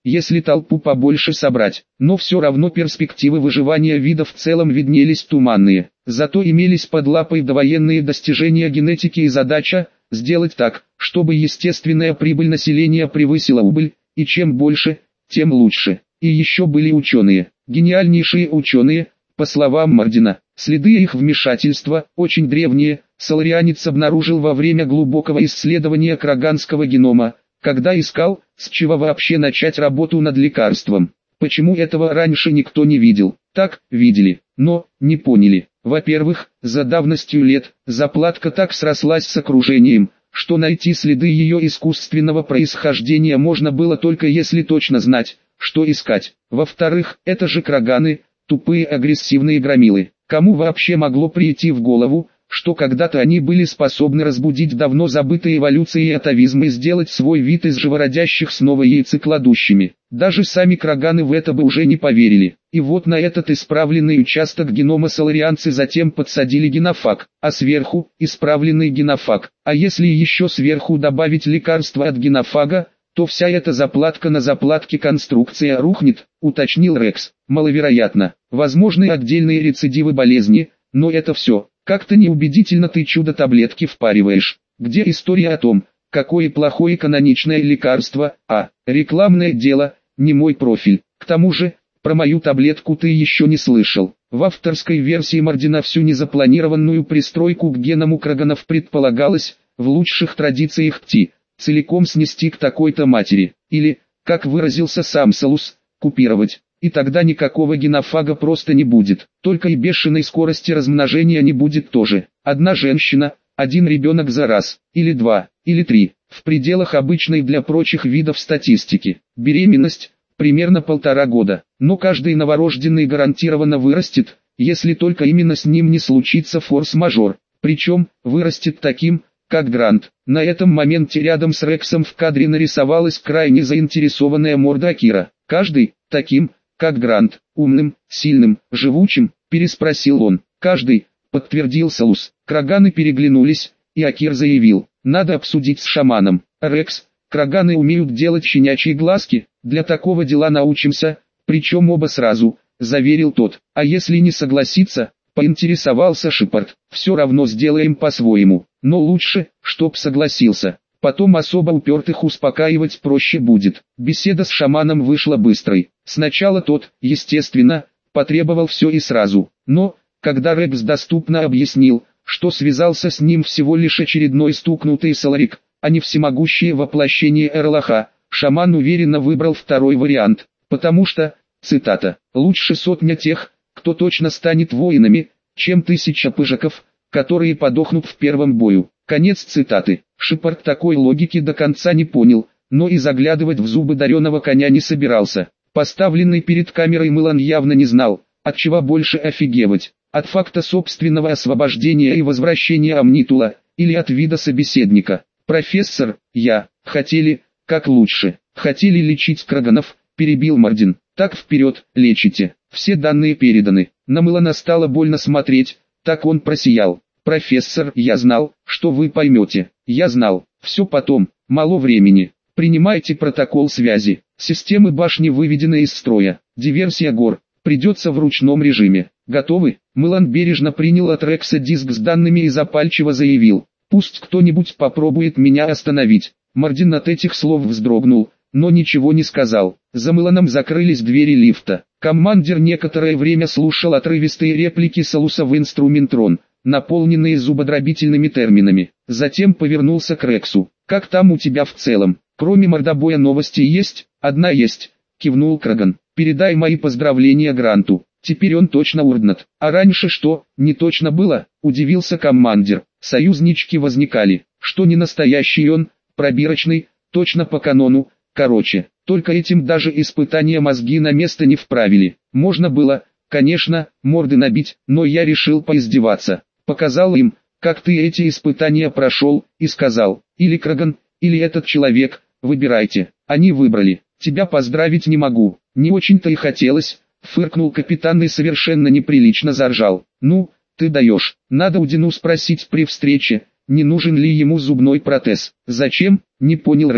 если толпу побольше собрать. Но все равно перспективы выживания вида в целом виднелись туманные. Зато имелись под лапой довоенные достижения генетики и задача – сделать так, чтобы естественная прибыль населения превысила убыль, и чем больше, тем лучше. И еще были ученые, гениальнейшие ученые, по словам Мардина. Следы их вмешательства, очень древние, соларианец обнаружил во время глубокого исследования краганского генома, когда искал, с чего вообще начать работу над лекарством. Почему этого раньше никто не видел? Так, видели, но не поняли. Во-первых, за давностью лет, заплатка так срослась с окружением, что найти следы ее искусственного происхождения можно было только если точно знать, что искать. Во-вторых, это же краганы, тупые агрессивные громилы. Кому вообще могло прийти в голову, что когда-то они были способны разбудить давно забытые эволюции и атовизмы и сделать свой вид из живородящих снова яйцекладущими? Даже сами краганы в это бы уже не поверили. И вот на этот исправленный участок генома соларианцы затем подсадили генофаг, а сверху – исправленный генофаг. А если еще сверху добавить лекарство от генофага, то вся эта заплатка на заплатке конструкция рухнет, уточнил Рекс. Маловероятно. Возможны отдельные рецидивы болезни, но это все. Как-то неубедительно ты чудо-таблетки впариваешь. Где история о том, какое плохое каноничное лекарство, а, рекламное дело, не мой профиль. К тому же, про мою таблетку ты еще не слышал. В авторской версии Мардина всю незапланированную пристройку к геному краганов предполагалось, в лучших традициях ТИ, целиком снести к такой-то матери, или, как выразился сам Салус, купировать. И тогда никакого генофага просто не будет, только и бешеной скорости размножения не будет тоже. Одна женщина, один ребенок за раз, или два, или три, в пределах обычной для прочих видов статистики. Беременность – примерно полтора года, но каждый новорожденный гарантированно вырастет, если только именно с ним не случится форс-мажор, причем, вырастет таким, как Грант. На этом моменте рядом с Рексом в кадре нарисовалась крайне заинтересованная морда Акира. Каждый, таким, как Грант, умным, сильным, живучим, переспросил он. Каждый, подтвердил Салус. Краганы переглянулись, и Акир заявил, надо обсудить с шаманом. Рекс, краганы умеют делать щенячьи глазки, для такого дела научимся, причем оба сразу, заверил тот. А если не согласится, поинтересовался Шепард, все равно сделаем по-своему, но лучше, чтоб согласился. Потом особо упертых успокаивать проще будет. Беседа с шаманом вышла быстрой. Сначала тот, естественно, потребовал все и сразу. Но, когда Рекс доступно объяснил, что связался с ним всего лишь очередной стукнутый соларик, а не всемогущее воплощение Эрлаха, шаман уверенно выбрал второй вариант. Потому что, цитата, «лучше сотня тех, кто точно станет воинами, чем тысяча пыжиков, которые подохнут в первом бою». Конец цитаты. Шепард такой логики до конца не понял, но и заглядывать в зубы дареного коня не собирался. Поставленный перед камерой Мылан явно не знал, от чего больше офигевать, от факта собственного освобождения и возвращения Амнитула, или от вида собеседника. «Профессор, я, хотели, как лучше, хотели лечить краганов», перебил Мардин. «Так вперед, лечите, все данные переданы». На Мылана стало больно смотреть, так он просиял. «Профессор, я знал, что вы поймете. Я знал, все потом, мало времени. Принимайте протокол связи. Системы башни выведены из строя. Диверсия гор. Придется в ручном режиме. Готовы?» Мылан бережно принял от Рекса диск с данными и запальчиво заявил. «Пусть кто-нибудь попробует меня остановить». Мардин от этих слов вздрогнул, но ничего не сказал. За Мыланом закрылись двери лифта. Командир некоторое время слушал отрывистые реплики Салуса в инструментрон, наполненные зубодробительными терминами. Затем повернулся к Рексу. «Как там у тебя в целом? Кроме мордобоя новости есть?» «Одна есть», — кивнул Краган. «Передай мои поздравления Гранту. Теперь он точно урднат. А раньше что, не точно было?» — удивился командир. «Союзнички возникали, что не настоящий он, пробирочный, точно по канону. Короче, только этим даже испытания мозги на место не вправили. Можно было, конечно, морды набить, но я решил поиздеваться. Показал им, как ты эти испытания прошел, и сказал, или Краган, или этот человек, выбирайте». Они выбрали. «Тебя поздравить не могу». «Не очень-то и хотелось», — фыркнул капитан и совершенно неприлично заржал. «Ну, ты даешь. Надо у Дину спросить при встрече, не нужен ли ему зубной протез». «Зачем?» — не понял Рекс.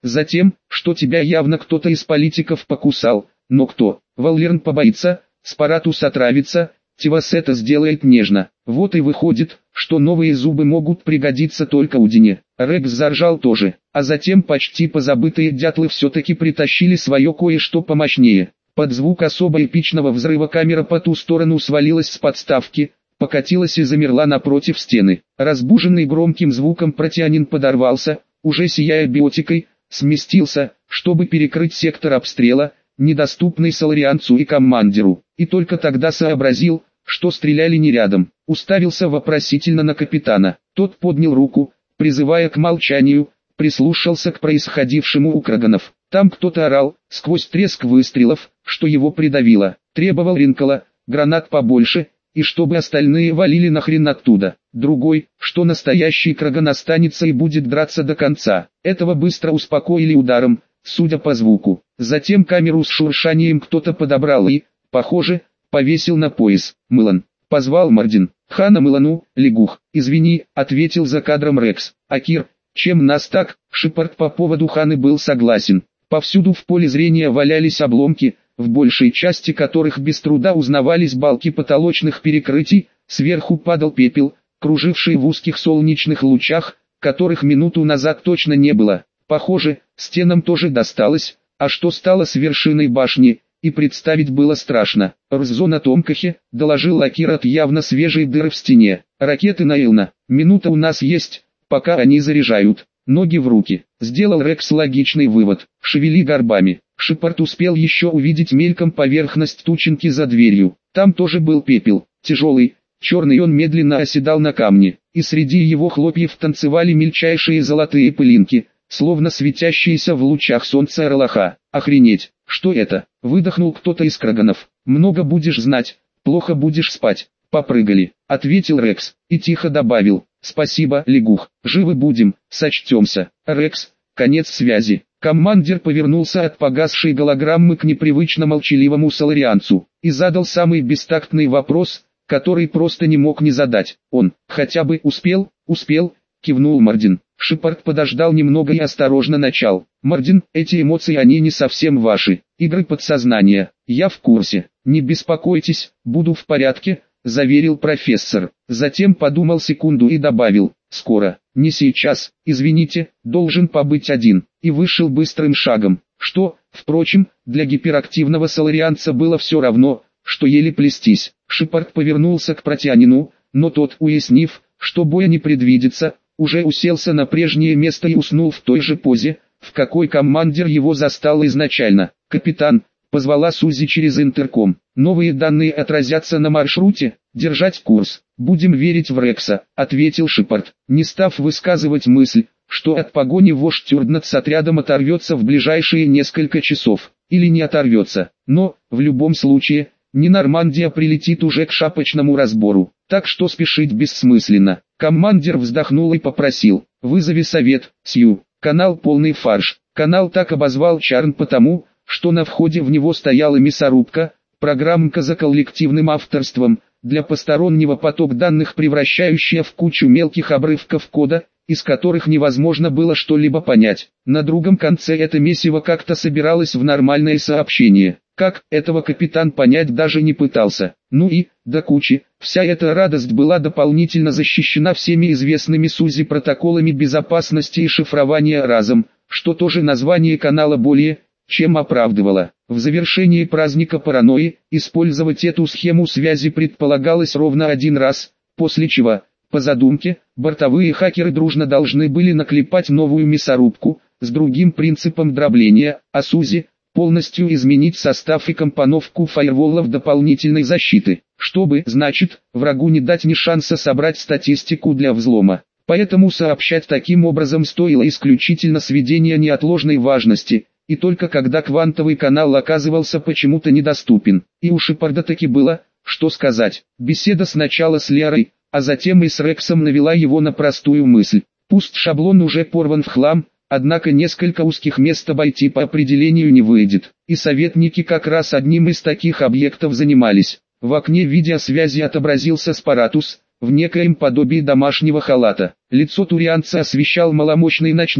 Затем, что тебя явно кто-то из политиков покусал, но кто? Валерн побоится, Спаратус отравится, Тивас это сделает нежно. Вот и выходит, что новые зубы могут пригодиться только Удине. Рекс заржал тоже, а затем почти позабытые дятлы все-таки притащили свое кое-что помощнее. Под звук особо эпичного взрыва камера по ту сторону свалилась с подставки, покатилась и замерла напротив стены. Разбуженный громким звуком протеанин подорвался, уже сияя биотикой, сместился, чтобы перекрыть сектор обстрела, недоступный Соларианцу и командиру, и только тогда сообразил, что стреляли не рядом. Уставился вопросительно на капитана. Тот поднял руку, призывая к молчанию, прислушался к происходившему у Краганов. Там кто-то орал, сквозь треск выстрелов, что его придавило. Требовал Ринкола, гранат побольше, и чтобы остальные валили нахрен оттуда. Другой, что настоящий Краган останется и будет драться до конца. Этого быстро успокоили ударом, судя по звуку. Затем камеру с шуршанием кто-то подобрал и, похоже, повесил на пояс. «Мылан», — позвал Мардин. «Хана Мылану, лягух». «Извини», — ответил за кадром Рекс. «Акир, чем нас так?» Шепард по поводу Ханы был согласен. Повсюду в поле зрения валялись обломки, в большей части которых без труда узнавались балки потолочных перекрытий, сверху падал пепел, круживший в узких солнечных лучах, которых минуту назад точно не было. Похоже, стенам тоже досталось, а что стало с вершиной башни, и представить было страшно. «Рзо на Томкахе», — доложил Акир от явно свежей дыры в стене. «Ракеты на Илна. Минута у нас есть, пока они заряжают. Ноги в руки». Сделал Рекс логичный вывод. «Шевели горбами». Шепард успел еще увидеть мельком поверхность тучинки за дверью. Там тоже был пепел. Тяжелый, черный, он медленно оседал на камне, и среди его хлопьев танцевали мельчайшие золотые пылинки, словно светящиеся в лучах солнца Эрлаха. «Охренеть, что это?» — выдохнул кто-то из Краганов. «Много будешь знать, плохо будешь спать». «Попрыгали», — ответил Рекс, и тихо добавил: «Спасибо, лягух, живы будем, сочтемся». «Рекс, конец связи». Командир повернулся от погасшей голограммы к непривычно молчаливому соларианцу и задал самый бестактный вопрос, который просто не мог не задать. «Он хотя бы успел?» «Успел», — кивнул Мардин. Шепард подождал немного и осторожно начал. «Мардин, эти эмоции, они не совсем ваши. Игры подсознания. Я в курсе. Не беспокойтесь, буду в порядке», — заверил профессор. Затем подумал секунду и добавил: «Скоро, не сейчас, извините, должен побыть один», и вышел быстрым шагом, что, впрочем, для гиперактивного соларианца было все равно, что еле плестись. Шепард повернулся к протеанину, но тот, уяснив, что боя не предвидится, уже уселся на прежнее место и уснул в той же позе, в какой командир его застал изначально. «Капитан», — позвала Сузи через интерком, — «новые данные отразятся на маршруте, держать курс». «Будем верить в Рекса», — ответил Шепард, не став высказывать мысль, что от погони вождь Тюрднат с отрядом оторвется в ближайшие несколько часов, или не оторвется, но, в любом случае, не Нормандия прилетит уже к шапочному разбору, так что спешить бессмысленно. Командир вздохнул и попросил: «Вызови совет, Сью». Канал полный фарш. Канал так обозвал Чарн потому, что на входе в него стояла мясорубка, программка за коллективным авторством, для постороннего поток данных превращающая в кучу мелких обрывков кода, из которых невозможно было что-либо понять. На другом конце это месиво как-то собиралось в нормальное сообщение. Как, этого капитан понять даже не пытался. Ну и, до кучи, вся эта радость была дополнительно защищена всеми известными Сузи протоколами безопасности и шифрования разом, что тоже название канала более, чем оправдывало. В завершении праздника паранойи, использовать эту схему связи предполагалось ровно один раз, после чего, по задумке, бортовые хакеры дружно должны были наклепать новую мясорубку, с другим принципом дробления, а Сузи – полностью изменить состав и компоновку фаерволов дополнительной защиты, чтобы, значит, врагу не дать ни шанса собрать статистику для взлома. Поэтому сообщать таким образом стоило исключительно сведения неотложной важности, и только когда квантовый канал оказывался почему-то недоступен. И у Шепарда таки было, что сказать. Беседа сначала с Лерой, а затем и с Рексом навела его на простую мысль. Пусть шаблон уже порван в хлам, однако несколько узких мест обойти по определению не выйдет. И советники как раз одним из таких объектов занимались. В окне видеосвязи отобразился Спаратус, в некоем подобии домашнего халата. Лицо турианца освещал маломощный ночник,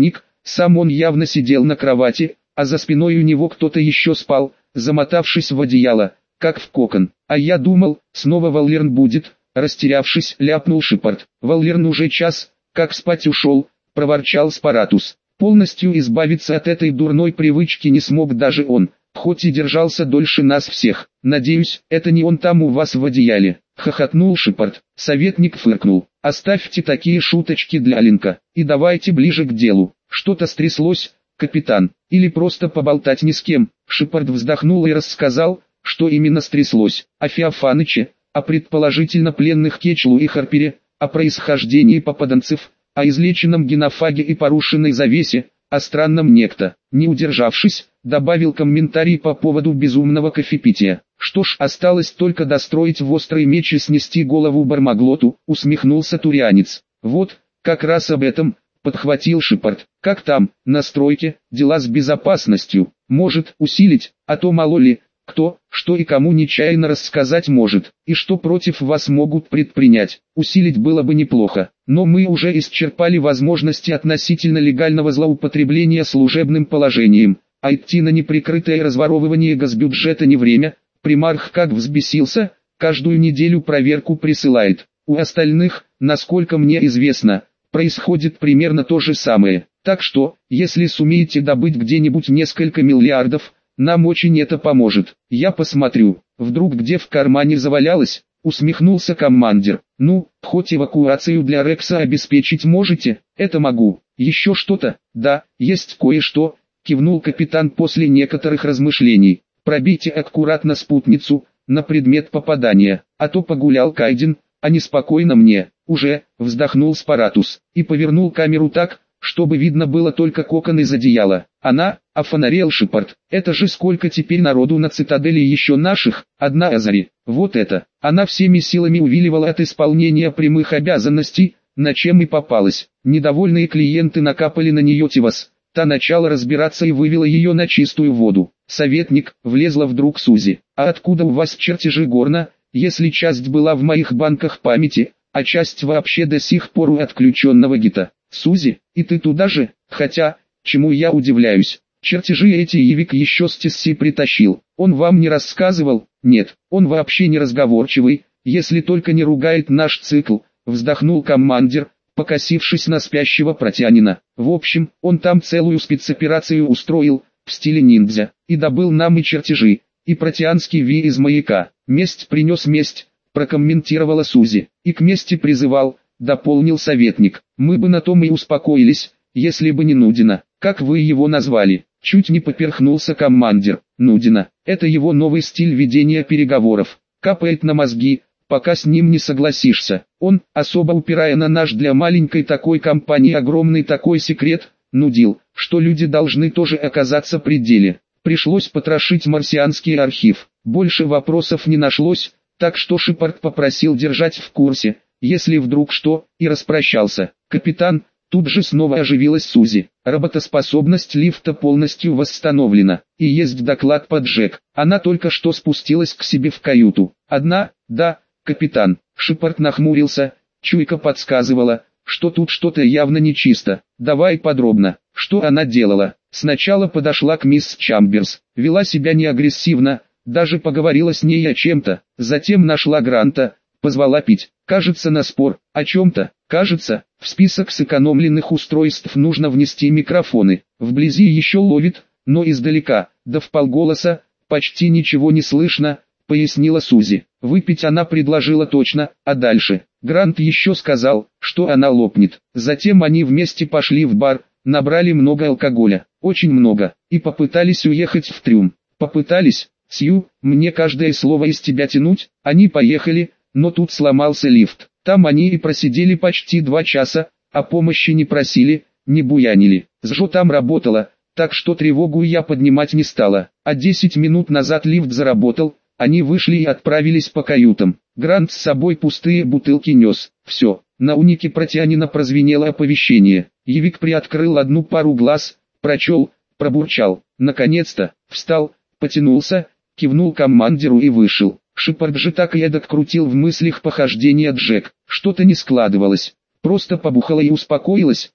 Сам он явно сидел на кровати, а за спиной у него кто-то еще спал, замотавшись в одеяло, как в кокон. А я думал, снова Валерн будет, растерявшись, ляпнул Шепард. Валерн уже час, как спать ушел, проворчал Спаратус. Полностью избавиться от этой дурной привычки не смог даже он, хоть и держался дольше нас всех. Надеюсь, это не он там у вас в одеяле, хохотнул Шепард. Советник фыркнул. Оставьте такие шуточки для Аленка, и давайте ближе к делу. Что-то стряслось, капитан, или просто поболтать ни с кем? Шепард вздохнул и рассказал, что именно стряслось. О Феофаныче, о предположительно пленных Кечлу и Харпере, о происхождении попаданцев, о излеченном генофаге и порушенной завесе, о странном некто. Не удержавшись, добавил комментарий по поводу безумного кофепития. Что ж, осталось только достроить в острый меч и снести голову Бармаглоту, усмехнулся турианец. Вот, как раз об этом, подхватил Шепард. Как там, на стройке, дела с безопасностью? Может, усилить, а то мало ли, кто, что и кому нечаянно рассказать может, и что против вас могут предпринять. Усилить было бы неплохо, но мы уже исчерпали возможности относительно легального злоупотребления служебным положением, а идти на неприкрытое разворовывание госбюджета не время. Примарх как взбесился, каждую неделю проверку присылает. У остальных, насколько мне известно, происходит примерно то же самое. Так что, если сумеете добыть где-нибудь несколько миллиардов, нам очень это поможет. Я посмотрю, вдруг где в кармане завалялось, усмехнулся командир. Ну, хоть эвакуацию для Рекса обеспечить можете? Это могу. Еще что-то? Да, есть кое-что, кивнул капитан после некоторых размышлений. Пробейте аккуратно спутницу, на предмет попадания, а то погулял Кайден, а неспокойно мне. Уже, вздохнул Спаратус, и повернул камеру так, чтобы видно было только кокон из одеяла. Она, офонарел Шепард, это же сколько теперь народу на цитадели еще наших, одна Азари. Вот это, она всеми силами увиливала от исполнения прямых обязанностей, на чем и попалась. Недовольные клиенты накапали на нее тивас. Та начала разбираться и вывела ее на чистую воду. Советник, влезла вдруг Сузи. А откуда у вас чертежи Горна, если часть была в моих банках памяти, а часть вообще до сих пор у отключенного гита? Сузи, и ты туда же? Хотя, чему я удивляюсь, чертежи эти Евик еще с Тесси притащил. Он вам не рассказывал? Нет, он вообще не разговорчивый, если только не ругает наш цикл, вздохнул командир, покосившись на спящего протянина. В общем, он там целую спецоперацию устроил, в стиле ниндзя, и добыл нам и чертежи, и протеанский Ви из маяка. Месть принес месть, прокомментировала Сузи, и к мести призывал, дополнил советник. Мы бы на том и успокоились, если бы не Нудина. Как вы его назвали? Чуть не поперхнулся командир. Нудина, это его новый стиль ведения переговоров. Капает на мозги, пока с ним не согласишься. Он, особо упирая на наш для маленькой такой компании огромный такой секрет, нудил, что люди должны тоже оказаться при деле. Пришлось потрошить марсианский архив. Больше вопросов не нашлось, так что Шепард попросил держать в курсе, если вдруг что, и распрощался. Капитан, тут же снова оживилась Сузи. Работоспособность лифта полностью восстановлена, и есть доклад по Джек. Она только что спустилась к себе в каюту. Одна, да, капитан. Шепард нахмурился, чуйка подсказывала, что тут что-то явно нечисто. Давай подробно, что она делала. Сначала подошла к мисс Чамберс, вела себя неагрессивно, даже поговорила с ней о чем-то. Затем нашла Гранта, позвала пить. Кажется, на спор, о чем-то, кажется, в список сэкономленных устройств нужно внести микрофоны. Вблизи еще ловит, но издалека, да вполголоса, почти ничего не слышно, пояснила Сузи. Выпить она предложила точно, а дальше? Грант еще сказал, что она лопнет. Затем они вместе пошли в бар, набрали много алкоголя, очень много, и попытались уехать в трюм. Попытались, Сью, мне каждое слово из тебя тянуть, они поехали, но тут сломался лифт. Там они и просидели почти два часа, а помощи не просили, не буянили. Сжо там работала, так что тревогу я поднимать не стала. А десять минут назад лифт заработал, они вышли и отправились по каютам. Грант с собой пустые бутылки нес. Все, на унике протянина прозвенело оповещение. Евик приоткрыл одну пару глаз, прочел, пробурчал. Наконец-то, встал, потянулся, кивнул командиру и вышел. Шепард же так и эдак крутил в мыслях похождения Джек. Что-то не складывалось. Просто побухала и успокоилась,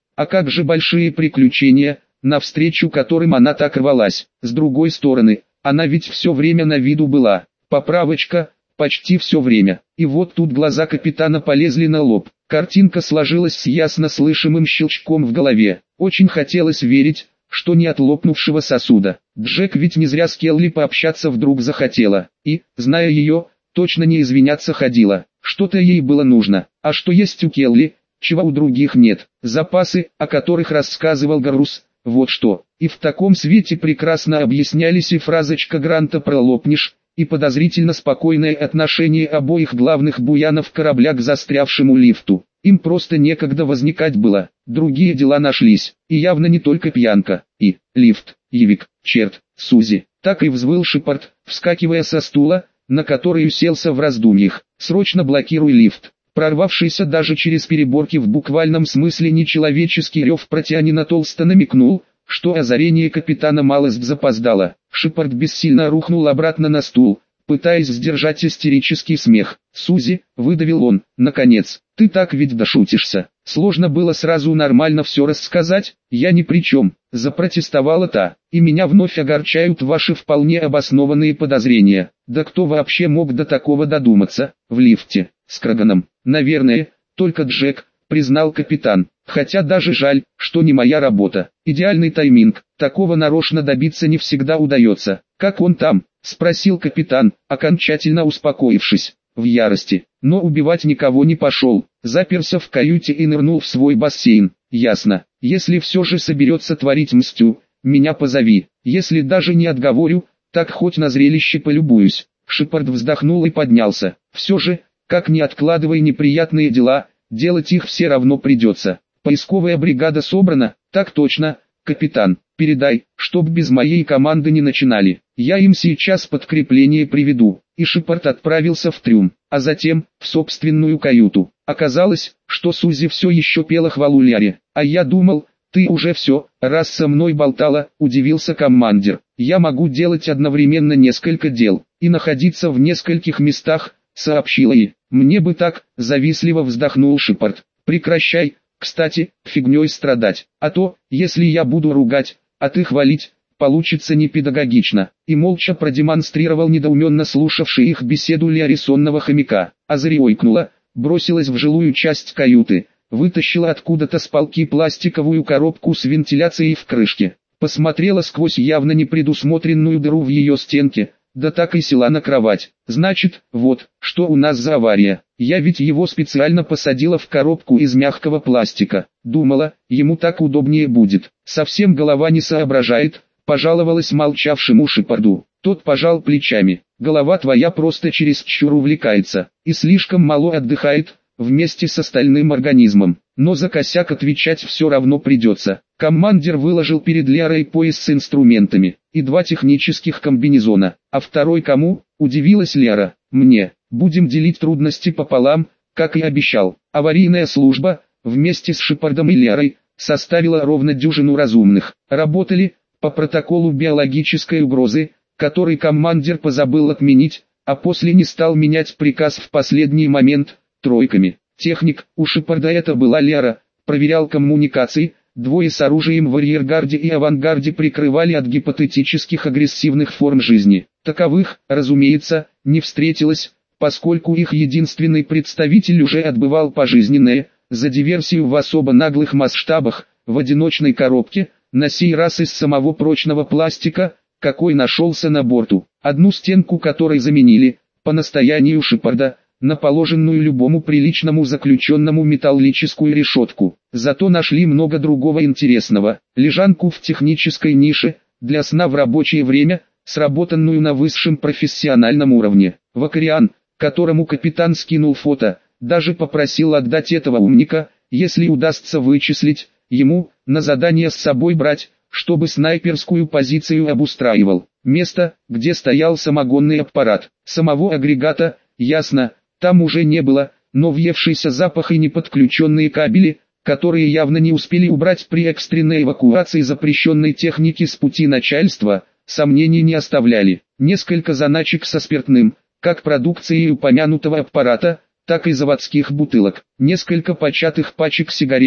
А как же большие приключения, навстречу которым она так рвалась. С другой стороны, она ведь все время на виду была. Поправочка, почти все время. И вот тут глаза капитана полезли на лоб. Картинка сложилась с ясно слышимым щелчком в голове. Очень хотелось верить, что не от лопнувшего сосуда. Джек ведь не зря с Келли пообщаться вдруг захотела. И, зная ее, точно не извиняться ходила. Что-то ей было нужно. А что есть у Келли, чего у других нет? Запасы, о которых рассказывал Гарус. Вот что. И в таком свете прекрасно объяснялись и фразочка Гранта про «лопнешь», и подозрительно спокойное отношение обоих главных буянов корабля к застрявшему лифту. Им просто некогда возникать было, другие дела нашлись, и явно не только пьянка, и лифт, Ивик, черт, Сузи. Так и взвыл Шепард, вскакивая со стула, на который уселся в раздумьях. Срочно блокируй лифт. Прорвавшийся даже через переборки в буквальном смысле нечеловеческий рев протянина толсто намекнул, что озарение капитана малость запоздало. Шепард бессильно рухнул обратно на стул, пытаясь сдержать истерический смех. «Сузи», — выдавил он, — «наконец, ты так ведь дошутишься. Сложно было сразу нормально все рассказать, я ни при чем», — запротестовала та. «И меня вновь огорчают ваши вполне обоснованные подозрения. Да кто вообще мог до такого додуматься? В лифте, с Краганом, наверное, только Джек», — признал капитан. «Хотя даже жаль, что не моя работа. Идеальный тайминг, такого нарочно добиться не всегда удается». «Как он там?» — спросил капитан, окончательно успокоившись. В ярости, но убивать никого не пошел, заперся в каюте и нырнул в свой бассейн. «Ясно, если все же соберется творить мстю, меня позови, если даже не отговорю, так хоть на зрелище полюбуюсь». Шепард вздохнул и поднялся. «Все же, как ни откладывай неприятные дела, делать их все равно придется. Поисковая бригада собрана?» «Так точно, капитан. Передай, чтоб без моей команды не начинали. Я им сейчас подкрепление приведу». И Шепард отправился в трюм, а затем в собственную каюту. Оказалось, что Сузи все еще пела хвалу Ляре. «А я думал, ты уже все, раз со мной болтала», — удивился командир. «Я могу делать одновременно несколько дел и находиться в нескольких местах», — сообщила ей. «Мне бы так», — завистливо вздохнул Шепард. «Прекращай, кстати, фигней страдать, а то, если я буду ругать, а ты хвалить, получится непедагогично», и молча продемонстрировал недоуменно слушавший их беседу Ляре сонного хомяка. Азари ойкнула, бросилась в жилую часть каюты, вытащила откуда-то с полки пластиковую коробку с вентиляцией в крышке, посмотрела сквозь явно непредусмотренную дыру в ее стенке, да так и села на кровать. «Значит, вот, что у нас за авария. Я ведь его специально посадила в коробку из мягкого пластика. Думала, ему так удобнее будет. Совсем голова не соображает», — пожаловалась молчавшему Шепарду. Тот пожал плечами. «Голова твоя просто чересчур увлекается и слишком мало отдыхает вместе с остальным организмом. Но за косяк отвечать все равно придется». Командир выложил перед Лярой пояс с инструментами и два технических комбинезона. «А второй кому?» — удивилась Ляра. «Мне. Будем делить трудности пополам, как и обещал». Аварийная служба, вместе с Шепардом и Лярой, составила ровно дюжину разумных. Работали по протоколу биологической угрозы, который командир позабыл отменить, а после не стал менять приказ в последний момент, тройками. Техник, у Шепарда это была Ляра, проверял коммуникации. Двое с оружием в арьергарде и авангарде прикрывали от гипотетических агрессивных форм жизни. Таковых, разумеется, не встретилось, поскольку их единственный представитель уже отбывал пожизненное, за диверсию в особо наглых масштабах, в одиночной коробке, на сей раз из самого прочного пластика, какой нашелся на борту. Одну стенку которой заменили, по настоянию Шепарда, на положенную любому приличному заключенному металлическую решетку. Зато нашли много другого интересного. Лежанку в технической нише, для сна в рабочее время, сработанную на высшем профессиональном уровне. Вакариан, которому капитан скинул фото, даже попросил отдать этого умника, если удастся вычислить, ему, на задание с собой брать, чтобы снайперскую позицию обустраивал. Место, где стоял самогонный аппарат. Самого агрегата, ясно, там уже не было, но въевшийся запах и неподключенные кабели, которые явно не успели убрать при экстренной эвакуации запрещенной техники с пути начальства, сомнений не оставляли. Несколько заначек со спиртным, как продукцией упомянутого аппарата, так и заводских бутылок. Несколько початых пачек сигарет,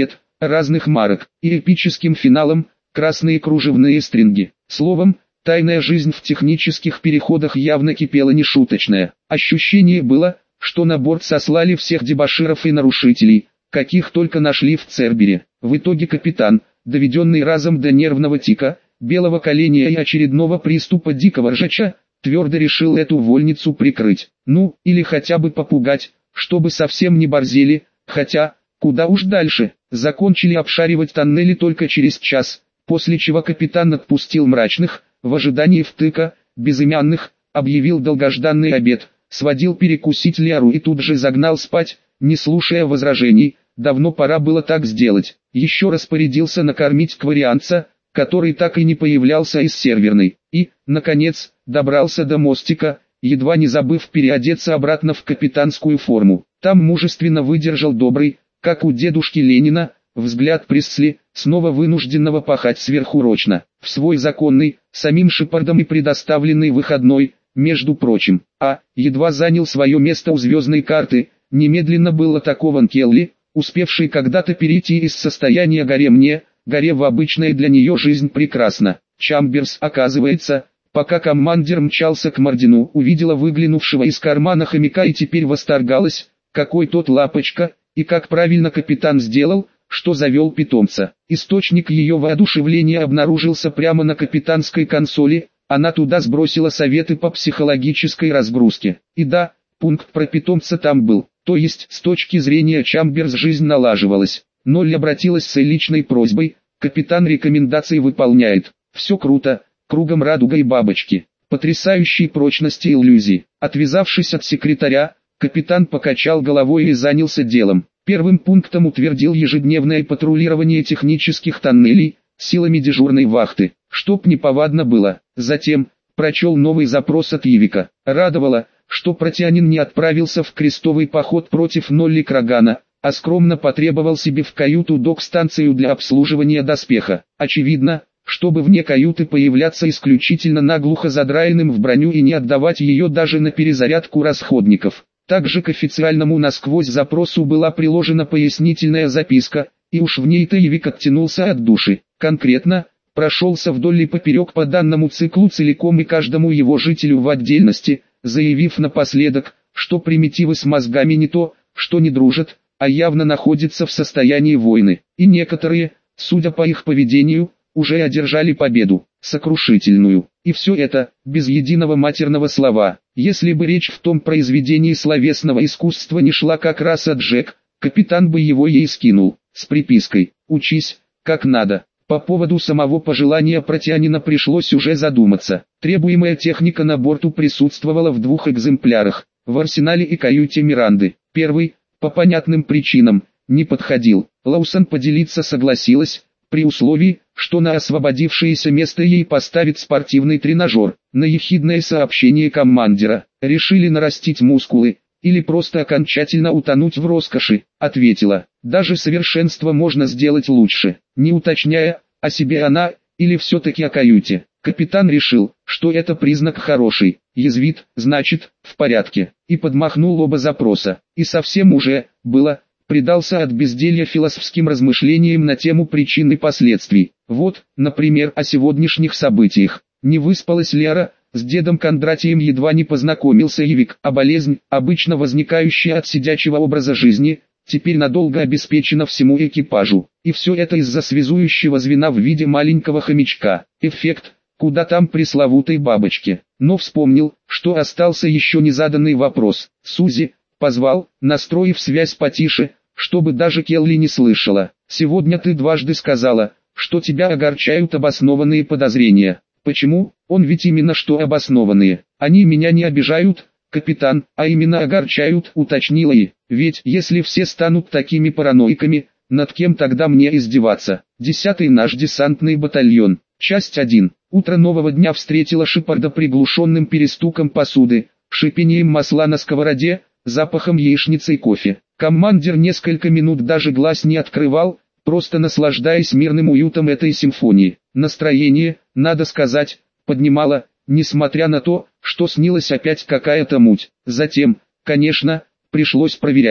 разных марок, и эпическим финалом красные кружевные стринги. Словом, тайная жизнь в технических переходах явно кипела нешуточная. Ощущение было, что на борт сослали всех дебоширов и нарушителей, каких только нашли в Цербере. В итоге капитан, доведенный разом до нервного тика, белого коленя и очередного приступа дикого ржача, твердо решил эту вольницу прикрыть. Ну, или хотя бы попугать, чтобы совсем не борзели, хотя, куда уж дальше. Закончили обшаривать тоннели только через час, после чего капитан отпустил мрачных, в ожидании втыка, безымянных, объявил долгожданный обед, сводил перекусить Леру и тут же загнал спать, не слушая возражений. Давно пора было так сделать. Еще распорядился накормить кварианца, который так и не появлялся из серверной, и, наконец, добрался до мостика, едва не забыв переодеться обратно в капитанскую форму. Там мужественно выдержал добрый, как у дедушки Ленина, взгляд Пресли, снова вынужденного пахать сверхурочно, в свой законный, самим Шепардом и предоставленный выходной, между прочим, а, едва занял свое место у звездной карты, немедленно был атакован Келли, успевший когда-то перейти из состояния «горе мне», «горе в обычная для нее жизнь прекрасна». Чамберс, оказывается, пока командир мчался к Мардину, увидела выглянувшего из кармана хомяка и теперь восторгалась, какой тот лапочка, и как правильно капитан сделал, что завел питомца. Источник ее воодушевления обнаружился прямо на капитанской консоли, она туда сбросила советы по психологической разгрузке. И да, пункт про питомца там был. То есть, с точки зрения Чамберс жизнь налаживалась. Ноль обратилась с личной просьбой, капитан рекомендации выполняет. Все круто, кругом радуга и бабочки. Потрясающей прочности иллюзий. Отвязавшись от секретаря, капитан покачал головой и занялся делом. Первым пунктом утвердил ежедневное патрулирование технических тоннелей, силами дежурной вахты, чтоб неповадно было. Затем, прочел новый запрос от Ивика. Радовало, что протянин не отправился в крестовый поход против Нолли Крагана, а скромно потребовал себе в каюту док-станцию для обслуживания доспеха. Очевидно, чтобы вне каюты появляться исключительно наглухо задраенным в броню и не отдавать ее даже на перезарядку расходников. Также к официальному насквозь запросу была приложена пояснительная записка, и уж в ней-то Ивик оттянулся от души. Конкретно, прошелся вдоль и поперек по данному циклу целиком и каждому его жителю в отдельности, заявив напоследок, что примитивы с мозгами не то, что не дружат, а явно находятся в состоянии войны. И некоторые, судя по их поведению, уже одержали победу, сокрушительную. И все это, без единого матерного слова. Если бы речь в том произведении словесного искусства не шла как раз от Джек, капитан бы его ей скинул, с припиской «Учись, как надо». По поводу самого пожелания протянина пришлось уже задуматься. Требуемая техника на борту присутствовала в двух экземплярах, в арсенале и каюте Миранды. Первый, по понятным причинам, не подходил. Лаусон поделиться согласилась, при условии, что на освободившееся место ей поставит спортивный тренажер. На ехидное сообщение командира «Решили нарастить мускулы, или просто окончательно утонуть в роскоши», ответила, даже совершенство можно сделать лучше, не уточняя, о себе она, или все-таки о каюте. Капитан решил, что это признак хороший, язвит, значит, в порядке, и подмахнул оба запроса, и совсем уже, было, предался от безделья философским размышлениям на тему причин и последствий. Вот, например, о сегодняшних событиях. Не выспалась Лера, с дедом Кондратием едва не познакомился Ивик, а болезнь, обычно возникающая от сидячего образа жизни, теперь надолго обеспечена всему экипажу. И все это из-за связующего звена в виде маленького хомячка. Эффект, куда там пресловутой бабочки. Но вспомнил, что остался еще незаданный вопрос. Сузи, позвал, настроив связь потише, чтобы даже Келли не слышала. Сегодня ты дважды сказала, что тебя огорчают обоснованные подозрения. Почему? Он ведь именно что обоснованные. Они меня не обижают, капитан, а именно огорчают, уточнила и. Ведь если все станут такими параноиками, над кем тогда мне издеваться? Десятый наш десантный батальон. Часть один. Утро нового дня встретило Шепарда приглушенным перестуком посуды, шипением масла на сковороде, запахом яичницы и кофе. Командир несколько минут даже глаз не открывал, просто наслаждаясь мирным уютом этой симфонии. Настроение, надо сказать, поднимало, несмотря на то, что снилась опять какая-то муть. Затем, конечно, пришлось проверять,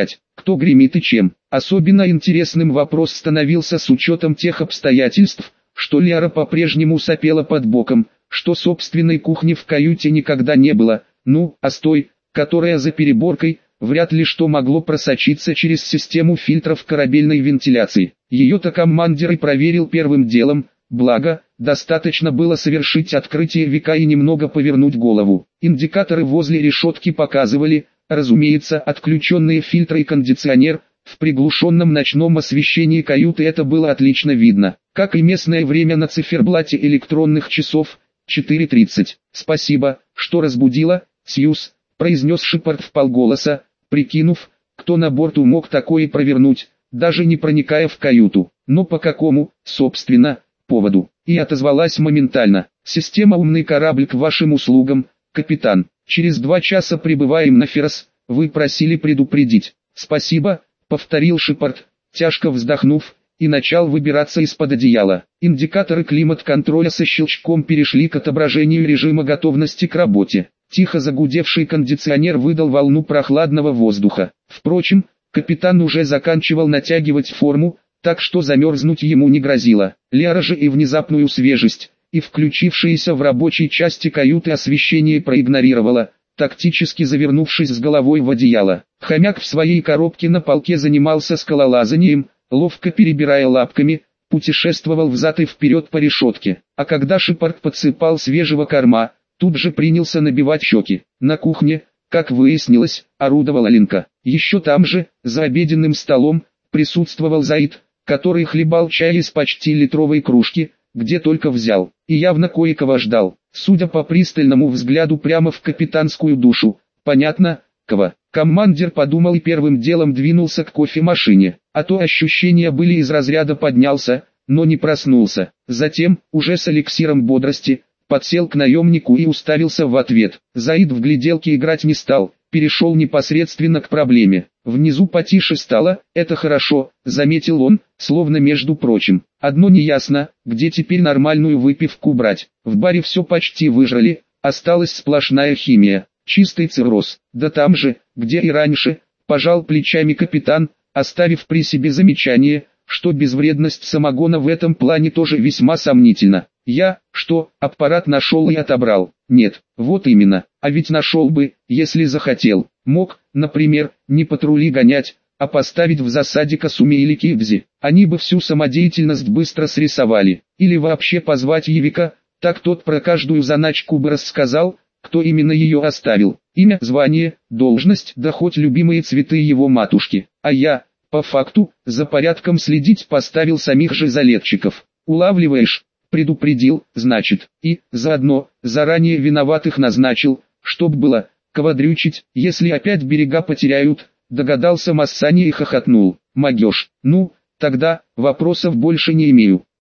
кто гремит и чем. Особенно интересным вопрос становился с учетом тех обстоятельств, что Лиара по-прежнему сопела под боком, что собственной кухни в каюте никогда не было, ну, а с той, которая за переборкой, вряд ли что могло просочиться через систему фильтров корабельной вентиляции. Ее-то командир и проверил первым делом, благо, достаточно было совершить открытие века и немного повернуть голову. Индикаторы возле решетки показывали, разумеется, отключенные фильтры и кондиционер. В приглушенном ночном освещении каюты это было отлично видно, как и местное время на циферблате электронных часов, четыре тридцать. «Спасибо, что разбудила, Сьюз», — произнес Шепард вполголоса, прикинув, кто на борту мог такое провернуть, даже не проникая в каюту. Но по какому, собственно, поводу? И отозвалась моментально: «Система «Умный корабль» к вашим услугам, капитан. Через два часа прибываем на Феррос, вы просили предупредить». «Спасибо», — повторил Шепард, тяжко вздохнув, и начал выбираться из-под одеяла. Индикаторы климат-контроля со щелчком перешли к отображению режима готовности к работе. Тихо загудевший кондиционер выдал волну прохладного воздуха. Впрочем, капитан уже заканчивал натягивать форму, так что замерзнуть ему не грозило. Лиара же и внезапную свежесть, и включившееся в рабочей части каюты освещение проигнорировала, тактически завернувшись с головой в одеяло. Хомяк в своей коробке на полке занимался скалолазанием, ловко перебирая лапками, путешествовал взад и вперед по решетке. А когда Шепард подсыпал свежего корма, тут же принялся набивать щеки. На кухне, как выяснилось, орудовала Линка. Еще там же, за обеденным столом, присутствовал Заид, который хлебал чай из почти литровой кружки, где только взял, и явно кое-кого ждал. Судя по пристальному взгляду прямо в капитанскую душу, понятно, кого. Командир подумал и первым делом двинулся к кофемашине, а то ощущения были из разряда поднялся, но не проснулся. Затем, уже с эликсиром бодрости, подсел к наемнику и уставился в ответ. Заид в гляделке играть не стал, перешел непосредственно к проблеме. Внизу потише стало, это хорошо, заметил он, словно между прочим. Одно неясно, где теперь нормальную выпивку брать. В баре все почти выжрали, осталась сплошная химия, чистый цирроз. Да там же, где и раньше, пожал плечами капитан, оставив при себе замечание, что безвредность самогона в этом плане тоже весьма сомнительна. Я, что, аппарат нашел и отобрал? Нет, вот именно, а ведь нашел бы, если захотел. Мог, например, не патрули гонять, а поставить в засаде Касуми или Кибзи. Они бы всю самодеятельность быстро срисовали. Или вообще позвать Евика, так тот про каждую заначку бы рассказал, кто именно ее оставил. Имя, звание, должность, да хоть любимые цветы его матушки. А я, по факту, за порядком следить поставил самих же залетчиков. Улавливаешь? Предупредил, значит, и, заодно, заранее виноватых назначил, чтоб было, квадрючить, если опять берега потеряют, догадался Массани и хохотнул. Могешь, ну, тогда, вопросов больше не имею.